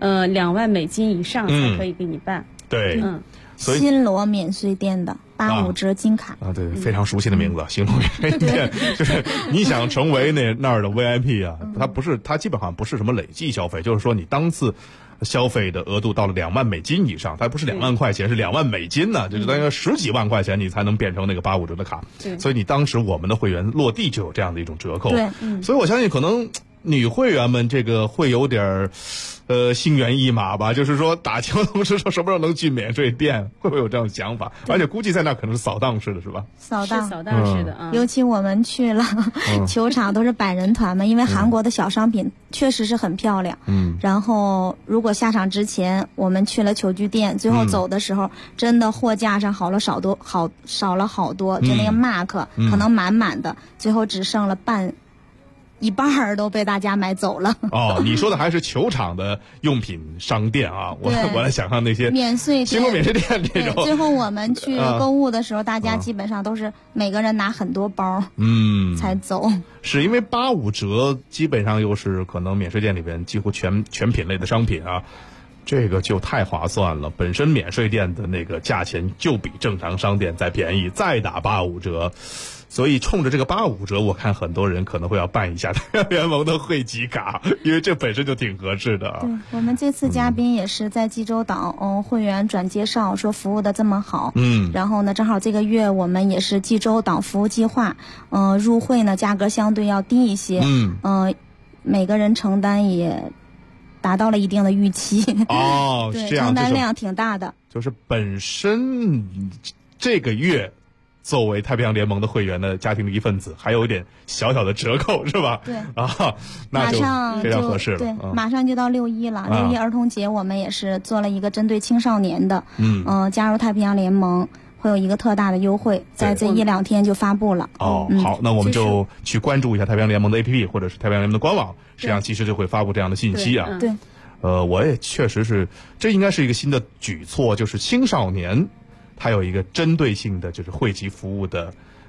2万美金以上才可以给你办。 对， 新罗免税店的85折金卡啊，对，非常熟悉的名字，新罗免税店，就是你想成为那儿的 VIP 啊，它基本上不是什么累计消费，就是说你当次消费的额度到了2万美金以上，它不是2万块钱，是2万美金呢，就是大概10几万块钱你才能变成那个85折的卡。所以你当时我们的会员落地就有这样的一种折扣。 对， 所以我相信可能女会员们这个会有点心猿意马吧，就是说打球同时说什么时候能去免税店，会不会有这样的想法？而且估计在那可能是扫荡式的，是吧？ 扫荡式的啊。 尤其我们去了球场都是100人团嘛，因为韩国的小商品确实是很漂亮。然后如果下场之前我们去了球具店，最后走的时候，真的货架上少了好多，就那个 mark 可能满满的，最后只剩了一半都被大家买走了。 你说的还是球场的用品商店啊，我来想象那些免税店、 新罗免税店这种。 最后我们去购物的时候，大家基本上都是每个人拿很多包，才走。 是因为85折基本上又是可能免税店里边几乎全品类的商品啊。这个就太划算了，本身免税店的那个价钱就比正常商店再便宜，再打85折，所以冲着这个85折，我看很多人可能会要办一下太阳联盟的会籍卡，因为这本身就挺合适的。 对，我们这次嘉宾也是在济州岛，会员转介绍说服务的这么好，然后呢，正好这个月我们也是济州岛服务计划，入会呢价格相对要低一些，每个人承担也达到了一定的预期。对，承担量挺大的。 就是本身这个月作为太平洋联盟的会员的家庭的一份子，还有一点小小的折扣，是吧？ 对那就非常合适了。 对，马上就到6·1了，6·1儿童节我们也是做了一个针对青少年的，加入太平洋联盟会有一个特大的优惠，在这1-2天就发布了。 好，那我们就去关注一下太平洋联盟的 APP 或者是太平洋联盟的官网，实际上其实就会发布这样的信息啊。 对， 我也确实是，这应该是一个新的举措，就是青少年他有一个针对性的就是会籍服务的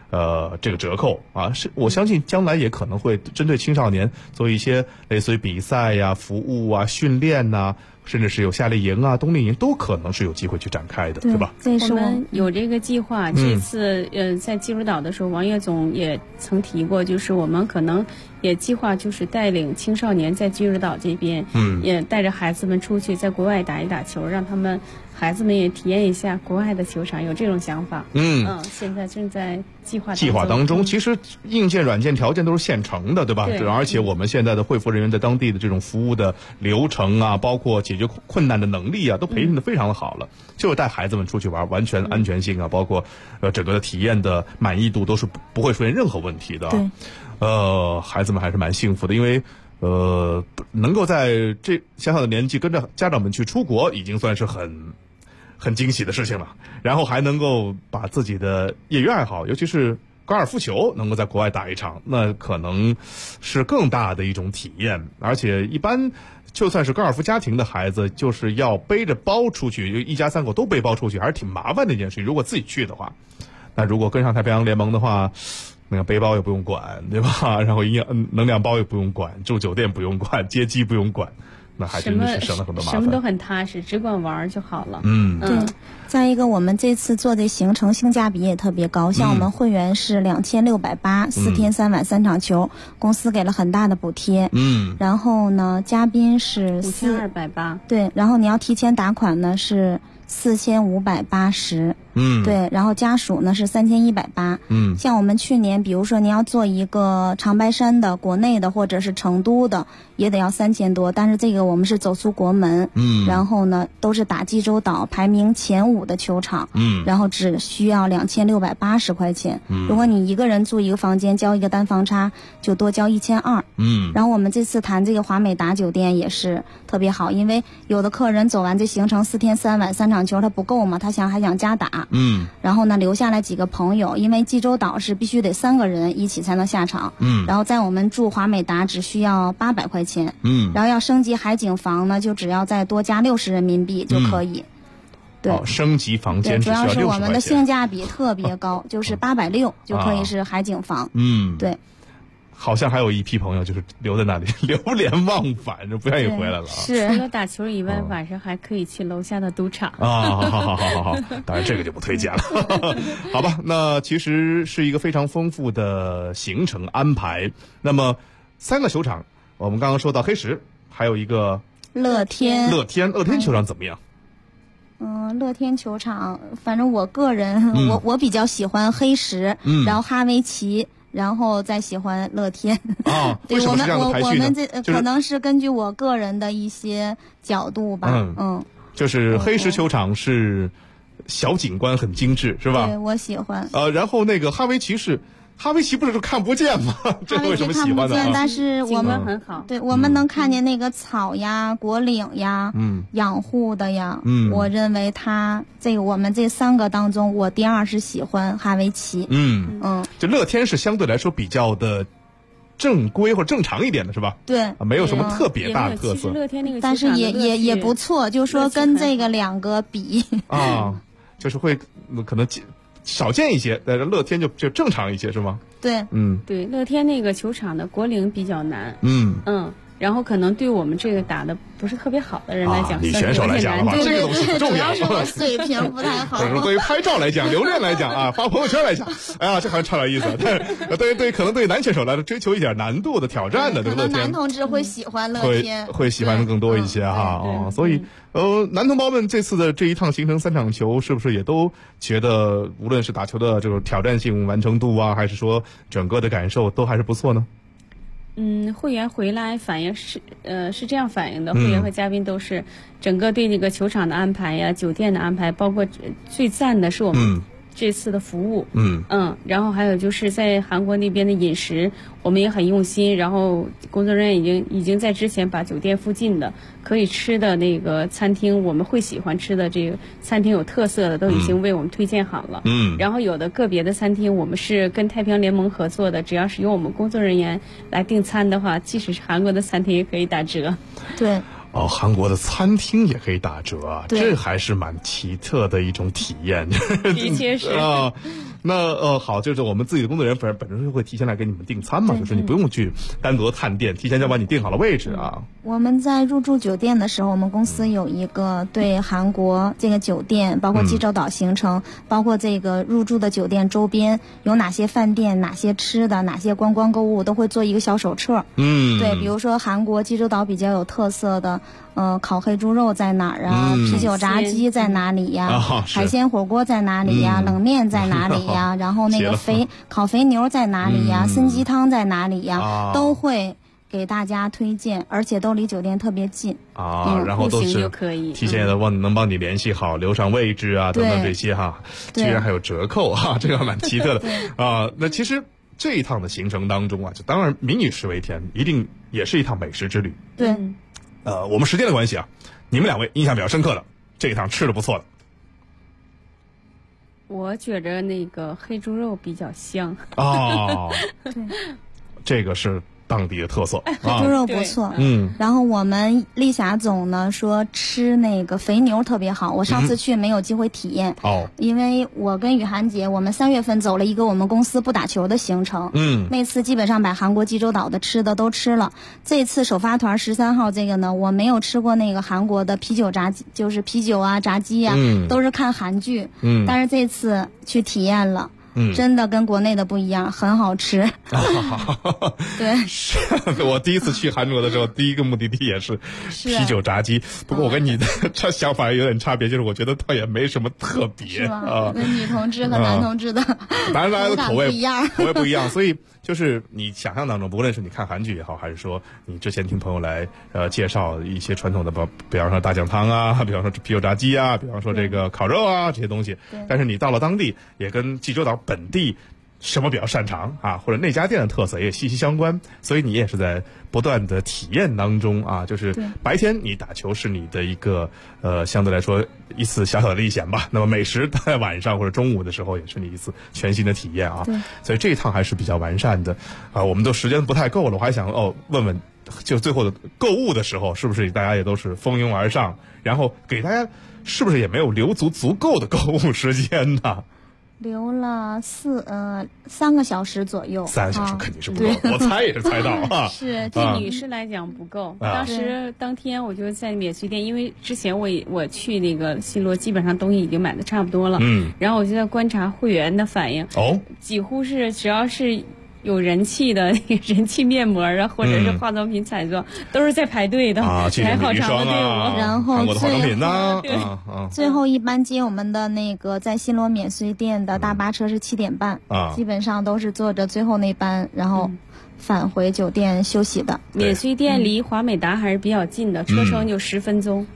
这个折扣啊，是我相信将来也可能会针对青少年做一些类似于比赛呀、服务啊、训练呐，甚至是有夏令营啊、冬令营，都可能是有机会去展开的，对吧？ 我们有这个计划。这次在济州岛的时候，王岳总也曾提过，就是我们可能也计划就是带领青少年在济州岛这边，也带着孩子们出去在国外打一打球，让他们孩子们也体验一下国外的球场，有这种想法。现在正在计划当中。 其实硬件、软件条件都是现成的，对吧？对。而且我们现在的会服人员在当地的这种服务的流程啊，包括解决困难的能力啊，都培训的非常的好了。就是带孩子们出去玩，完全安全性啊，包括整个的体验的满意度都是不会出现任何问题的。对。孩子们还是蛮幸福的，因为能够在这小小的年纪跟着家长们去出国，已经算是很惊喜的事情了。然后还能够把自己的业余爱好，尤其是高尔夫球，能够在国外打一场，那可能是更大的一种体验。而且一般就算是高尔夫家庭的孩子，就是要背着包出去，一家三口都背包出去，还是挺麻烦的一件事情。如果自己去的话，那如果跟上太平洋联盟的话，那个背包也不用管，对吧？然后能量包也不用管，住酒店不用管，接机不用管，那还真的是省了很多麻烦。 什么都很踏实，只管玩就好了。 对。再一个，我们这次做的行程性价比也特别高，像我们会员是2680，4天3晚3场球，公司给了很大的补贴。然后呢，嘉宾是 5280。 对，然后你要提前打款呢是4580。对，然后家属呢是3180。像我们去年，比如说你要做一个长白山的国内的或者是成都的，也得要3000多，但是这个我们是走出国门。然后呢都是打济州岛排名前5的球场。然后只需要2680块钱。如果你一个人住一个房间，交一个单房差，就多交1200。然后我们这次谈这个华美达酒店也是特别好，因为有的客人走完这行程4天3晚3场球他不够嘛，他还想加打。然后呢留下来几个朋友，因为济州岛是必须得3个人一起才能下场。然后在我们住华美达只需要800块钱。然后要升级海景房呢，就只要再多加60人民币就可以。对， 升级房间只需要60块钱。 主要是我们的性价比特别高，就是860就可以是海景房。对。 好像还有一批朋友就是留在那里，流连忘返，就不愿意回来了。 是，除了打球以外，晚上还可以去楼下的赌场。 好，当然这个就不推荐了。好吧，那其实是一个非常丰富的行程安排。那么3个球场，我们刚刚说到黑石，还有一个乐天球场怎么样？ 乐天球场，反正我个人，我比较喜欢黑石，然后哈维奇。然后再喜欢乐天。 对， 我们这可能是根据我个人的一些角度吧。 就是黑石球场是小景观很精致，是吧？ 对，我喜欢。 然后那个哈维奇不是看不见吗？这为什么喜欢呢？ 但是我们很好， 对，我们能看见那个草呀、果岭呀、养护的呀。我认为我们这3个当中，我第2是喜欢哈维奇。 就乐天是相对来说比较的正规或者正常一点的，是吧？ 对， 没有什么特别大的特色。 乐天那个， 但是也不错，就是说跟这个2个比就是会可能少见一些，但是乐天就正常一些，是吗？ 对， 对，乐天那个球场的果岭比较难。然后可能对我们这个打的不是特别好的人来讲， 女选手来讲的话，这个东西不重要。 主要是我水平不太好。 对于拍照来讲，留念来讲啊，发朋友圈来讲，哎呀，这好像差点意思。对，可能对男选手来说，追求一点难度的挑战的，这个乐天， 男同志会喜欢乐天， 会喜欢的更多一些哈。所以男同胞们这次的这一趟行程3场球，是不是也都觉得无论是打球的这种挑战性完成度啊，还是说整个的感受都还是不错呢？ 会员回来反映是这样反映的，会员和嘉宾都是整个对那个球场的安排呀、酒店的安排，包括最赞的是我们这次的服务。然后还有就是在韩国那边的饮食，我们也很用心，然后工作人员已经在之前把酒店附近的可以吃的那个餐厅，我们会喜欢吃的这个餐厅有特色的都已经为我们推荐好了。然后有的个别的餐厅我们是跟太平洋联盟合作的，只要是由我们工作人员来订餐的话，即使是韩国的餐厅也可以打折。 对。 韩国的餐厅也可以打折，这还是蛮奇特的一种体验。 的确是那好，就是我们自己的工作人员本身就会提前来给你们订餐嘛，就是你不用去单独探店，提前就把你订好了位置啊。 我们在入住酒店的时候，我们公司有一个对韩国这个酒店，包括济州岛行程，包括这个入住的酒店周边有哪些饭店、哪些吃的、哪些观光购物，都会做一个小手册。对，比如说韩国济州岛比较有特色的，烤黑猪肉在哪儿啊？啤酒炸鸡在哪里呀？海鲜火锅在哪里呀？冷面在哪里呀？然后那个烤肥牛在哪里呀？参鸡汤在哪里呀？都会给大家推荐，而且都离酒店特别近然后都是提前能帮你联系好，留上位置啊等等这些哈，居然还有折扣哈，这个蛮奇特的那其实这一趟的行程当中啊，就当然民以食为天，一定也是一趟美食之旅。 对， 我们时间的关系啊，你们两位印象比较深刻的这一趟吃的不错的。 我觉着那个黑猪肉比较香对， 这个是当地的特色， 黑猪肉不错。然后我们丽霞总呢说吃那个肥牛特别好，我上次去没有机会体验。因为我跟雨涵姐我们3月份走了一个我们公司不打球的行程。那次基本上把韩国济州岛的吃的都吃了。这次首发团13号这个呢，我没有吃过那个韩国的啤酒炸鸡，就是啤酒啊、炸鸡啊，都是看韩剧。但是这次去体验了。真的跟国内的不一样，很好吃。对， 是我第一次去韩国的时候，第一个目的地也是啤酒炸鸡。不过我跟你的想法有点差别，就是我觉得倒也没什么特别跟女同志和男同志的当然大家的口味不一样， 口味不一样，所以就是你想象当中，不论是你看韩剧也好，还是说你之前听朋友来介绍一些传统的，比方说大酱汤啊，比方说啤酒炸鸡啊，比方说这个烤肉啊这些东西，但是你到了当地也跟济州岛本地什么比较擅长啊，或者那家店的特色也息息相关，所以你也是在不断的体验当中啊，就是白天你打球是你的一个相对来说一次小小的历险吧，那么美食在晚上或者中午的时候也是你一次全新的体验啊，所以这一趟还是比较完善的啊。我们都时间不太够了，我还想问问，就最后的购物的时候是不是大家也都是蜂拥而上，然后给大家是不是也没有留足够的购物时间呢？ 留了3个小时左右。 3个小时肯定是不够，我猜也是猜到啊。 是对女士来讲不够。当天我就在免税店，因为之前我去那个新罗，基本上东西已经买的差不多了。然后我就在观察会员的反应。几乎是只要是有人气的人气面膜啊，或者是化妆品彩妆，都是在排队的，排好长的队伍。 然后最后一班接我们的那个在新罗免税店的大巴车是7点半，基本上都是坐着最后那班，然后返回酒店休息的。 免税店离华美达还是比较近的，车程就10分钟。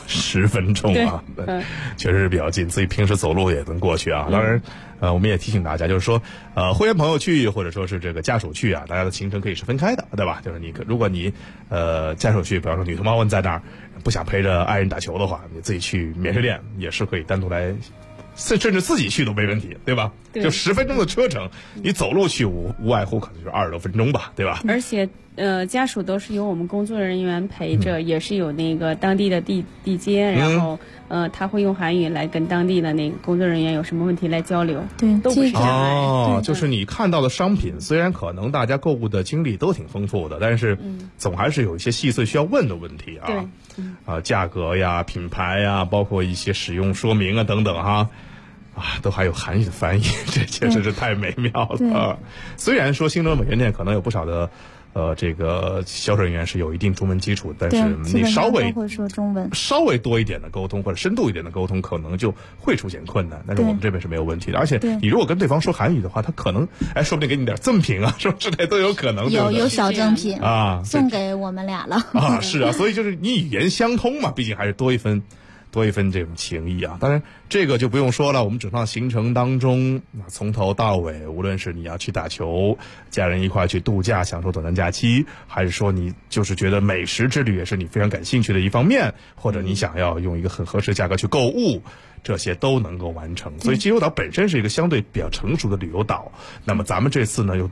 10分钟啊，确实是比较近，所以平时走路也能过去啊。当然，我们也提醒大家，就是说，会员朋友去或者说是这个家属去啊，大家的行程可以是分开的，对吧？就是如果你家属去，比方说女同胞们在那儿不想陪着爱人打球的话，你自己去免税店也是可以单独来。甚至自己去都没问题，对吧？就10分钟的车程，你走路去无外乎可能就是20多分钟吧，对吧？ 而且家属都是由我们工作人员陪着，也是有那个当地的地接，然后他会用韩语来跟当地的那个工作人员有什么问题来交流，都不是障碍。 就是你看到的商品，虽然可能大家购物的经历都挺丰富的，但是总还是有一些细碎需要问的问题啊。价格呀、品牌呀，包括一些使用说明啊等等哈。都还有韩语的翻译，这确实是太美妙了。虽然说新罗美元店可能有不少的这个销售人员是有一定中文基础，但是你稍微会说中文， 稍微多一点的沟通或者深度一点的沟通，可能就会出现困难。但是我们这边是没有问题的，而且你如果跟对方说韩语的话，他可能说不定给你点赠品啊，什么之类都有可能。 有小赠品啊， 送给我们俩了是啊，所以就是你语言相通嘛，毕竟还是多一分这种情谊啊。当然这个就不用说了，我们整趟行程当中从头到尾，无论是你要去打球，家人一块去度假享受短暂假期，还是说你就是觉得美食之旅也是你非常感兴趣的一方面，或者你想要用一个很合适的价格去购物，这些都能够完成。所以济州岛本身是一个相对比较成熟的旅游岛，那么咱们这次呢又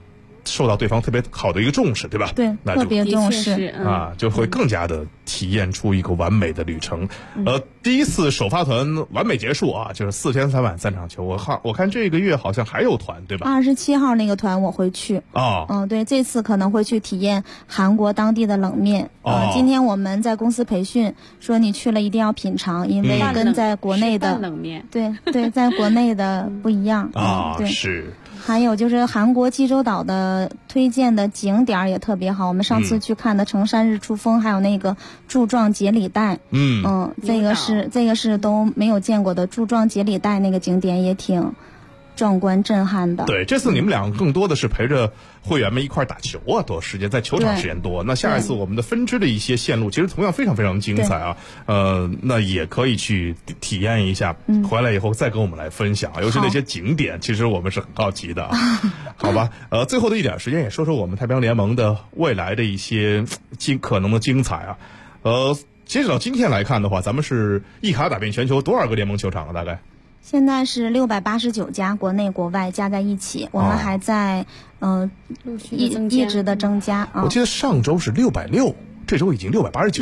受到对方特别好的一个重视，对吧？ 对，特别重视啊，就会更加的体验出一个完美的旅程。第一次首发团完美结束啊，就是4天3晚3场球。我看这个月好像还有团，对吧 ？27号那个团我会去啊。 对，这次可能会去体验韩国当地的冷面。今天我们在公司培训，说你去了一定要品尝，因为跟在国内的冷面， 对，在国内的不一样对。 是。 还有就是韩国济州岛的推荐的景点也特别好，我们上次去看的成山日出峰，还有那个柱状节里带，这个是都没有见过的柱状节里带那个景点也挺壮观震撼的。 对，这次你们俩更多的是陪着会员们一块打球啊，多时间在球场时间多。那下一次我们的分支的一些线路其实同样非常非常精彩啊，那也可以去体验一下，回来以后再跟我们来分享，尤其那些景点其实我们是很好奇的啊。好吧，最后的一点时间也说说我们太平洋联盟的未来的一些可能的精彩啊。截止到今天来看的话，咱们是一卡打遍全球多少个联盟球场啊？大概现在是689家，国内国外加在一起，我们还在一直的增加。 我记得上周是660，这周已经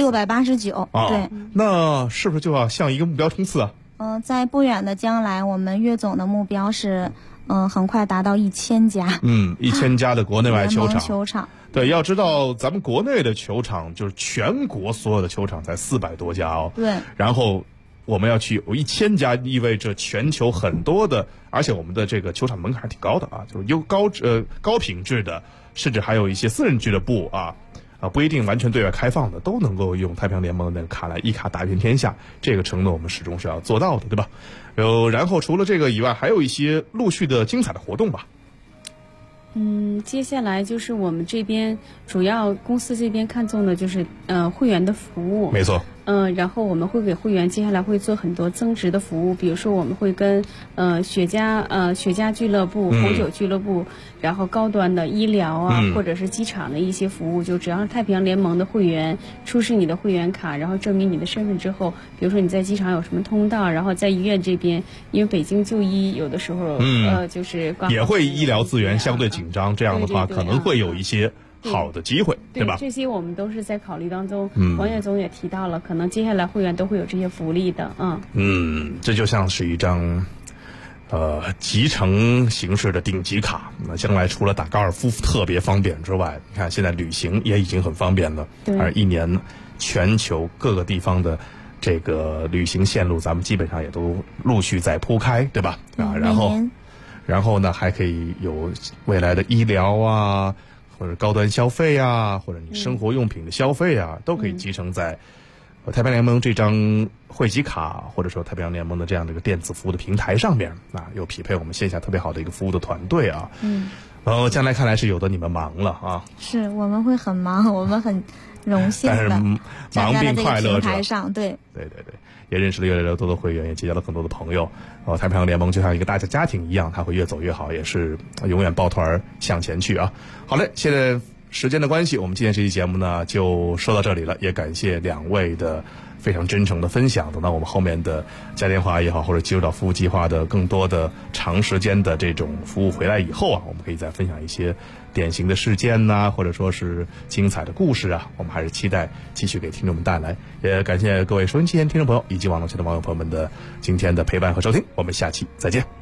689。 对， 那是不是就要向一个目标冲刺啊？ 在不远的将来，我们越总的目标是很快达到1000家。 1000家的国内外球场。 对，要知道咱们国内的球场就是全国所有的球场才400多家哦。 对， 然后我们要去有1000家，意味着全球很多的，而且我们的这个球场门槛还挺高的啊，就是高品质的，甚至还有一些私人俱乐部不一定完全对外开放的，都能够用太平洋联盟的卡来一卡打遍天下，这个承诺我们始终是要做到的，对吧？然后除了这个以外，还有一些陆续的精彩的活动吧。 接下来就是我们这边主要公司这边看重的就是会员的服务。 没错。 然后我们会给会员接下来会做很多增值的服务，比如说我们会跟雪茄俱乐部、红酒俱乐部，然后高端的医疗啊，或者是机场的一些服务，就只要是太平洋联盟的会员出示你的会员卡，然后证明你的身份之后，比如说你在机场有什么通道，然后在医院这边，因为北京就医有的时候就是也会医疗资源相对紧张，这样的话可能会有一些好的机会，对吧？ 这些我们都是在考虑当中。王岳总也提到了，可能接下来会员都会有这些福利的。 这就像是一张集成形式的顶级卡。那将来除了打高尔夫特别方便之外，你看现在旅行也已经很方便了。而一年全球各个地方的这个旅行线路，咱们基本上也都陆续在铺开，对吧？然后呢，还可以有未来的医疗啊，或者高端消费啊，或者你生活用品的消费啊，都可以集成在太平洋联盟这张会籍卡，或者说太平洋联盟的这样的一个电子服务的平台上面又匹配我们线下特别好的一个服务的团队啊。将来看来是有的你们忙了啊。 是，我们会很忙，我们很荣幸的但是忙并快乐着。 平台上，对， 也认识了越来越多的会员，也结交了很多的朋友。太平洋联盟就像一个大家庭一样，它会越走越好，也是永远抱团向前去啊。好嘞，现在时间的关系，我们今天这期节目呢就说到这里了，也感谢两位的非常真诚的分享。等到我们后面的嘉年华也好，或者济州岛服务计划的更多的长时间的这种服务回来以后啊，我们可以再分享一些典型的事件呐，或者说是精彩的故事啊，我们还是期待继续给听众们带来。也感谢各位收音机前听众朋友以及网络前的网友朋友们的今天的陪伴和收听，我们下期再见。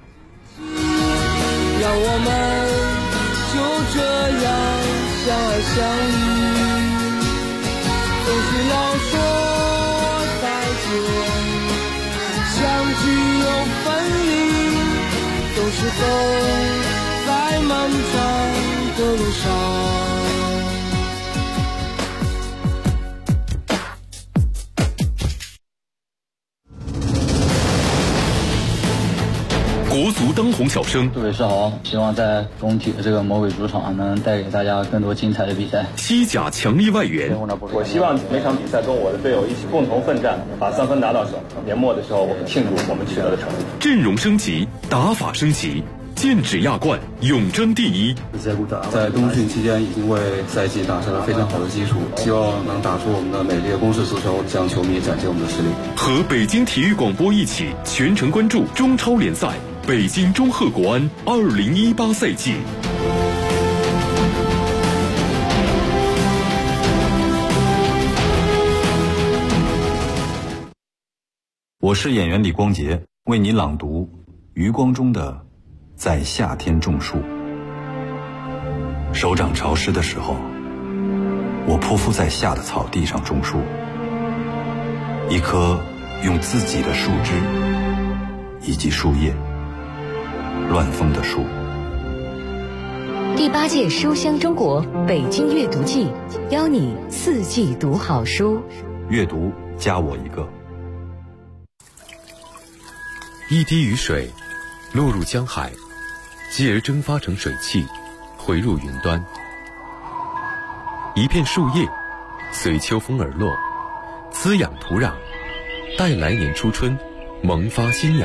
让我们就这样相爱相依，总是要说再见，相聚又分离，总是走在漫长的路上。 国足当红小生， 各位是好，希望在工体的这个魔鬼主场能带给大家更多精彩的比赛。 西甲强力外援， 我希望每场比赛跟我的队友一起共同奋战，把3分拿到手。年末的时候，我们庆祝我们取得的成绩。 阵容升级，打法升级，剑指亚冠，永争第一。 在冬训期间，已经为赛季打下了非常好的基础，希望能打出我们的美丽的攻势足球，向球迷展现我们的实力。 和北京体育广播一起全程关注中超联赛。北京中赫国安2018赛季。 我是演员李光洁，为你朗读余光中的《在夏天种树》。手掌潮湿的时候，我匍匐在夏的草地上种树，一棵用自己的树枝以及树叶乱丰的树。 第8届书香中国北京阅读季，邀你4季读好书。 阅读加我一个。 一滴雨水落入江海，继而蒸发成水汽，回入云端。一片树叶随秋风而落，滋养土壤，待来年初春萌发新芽。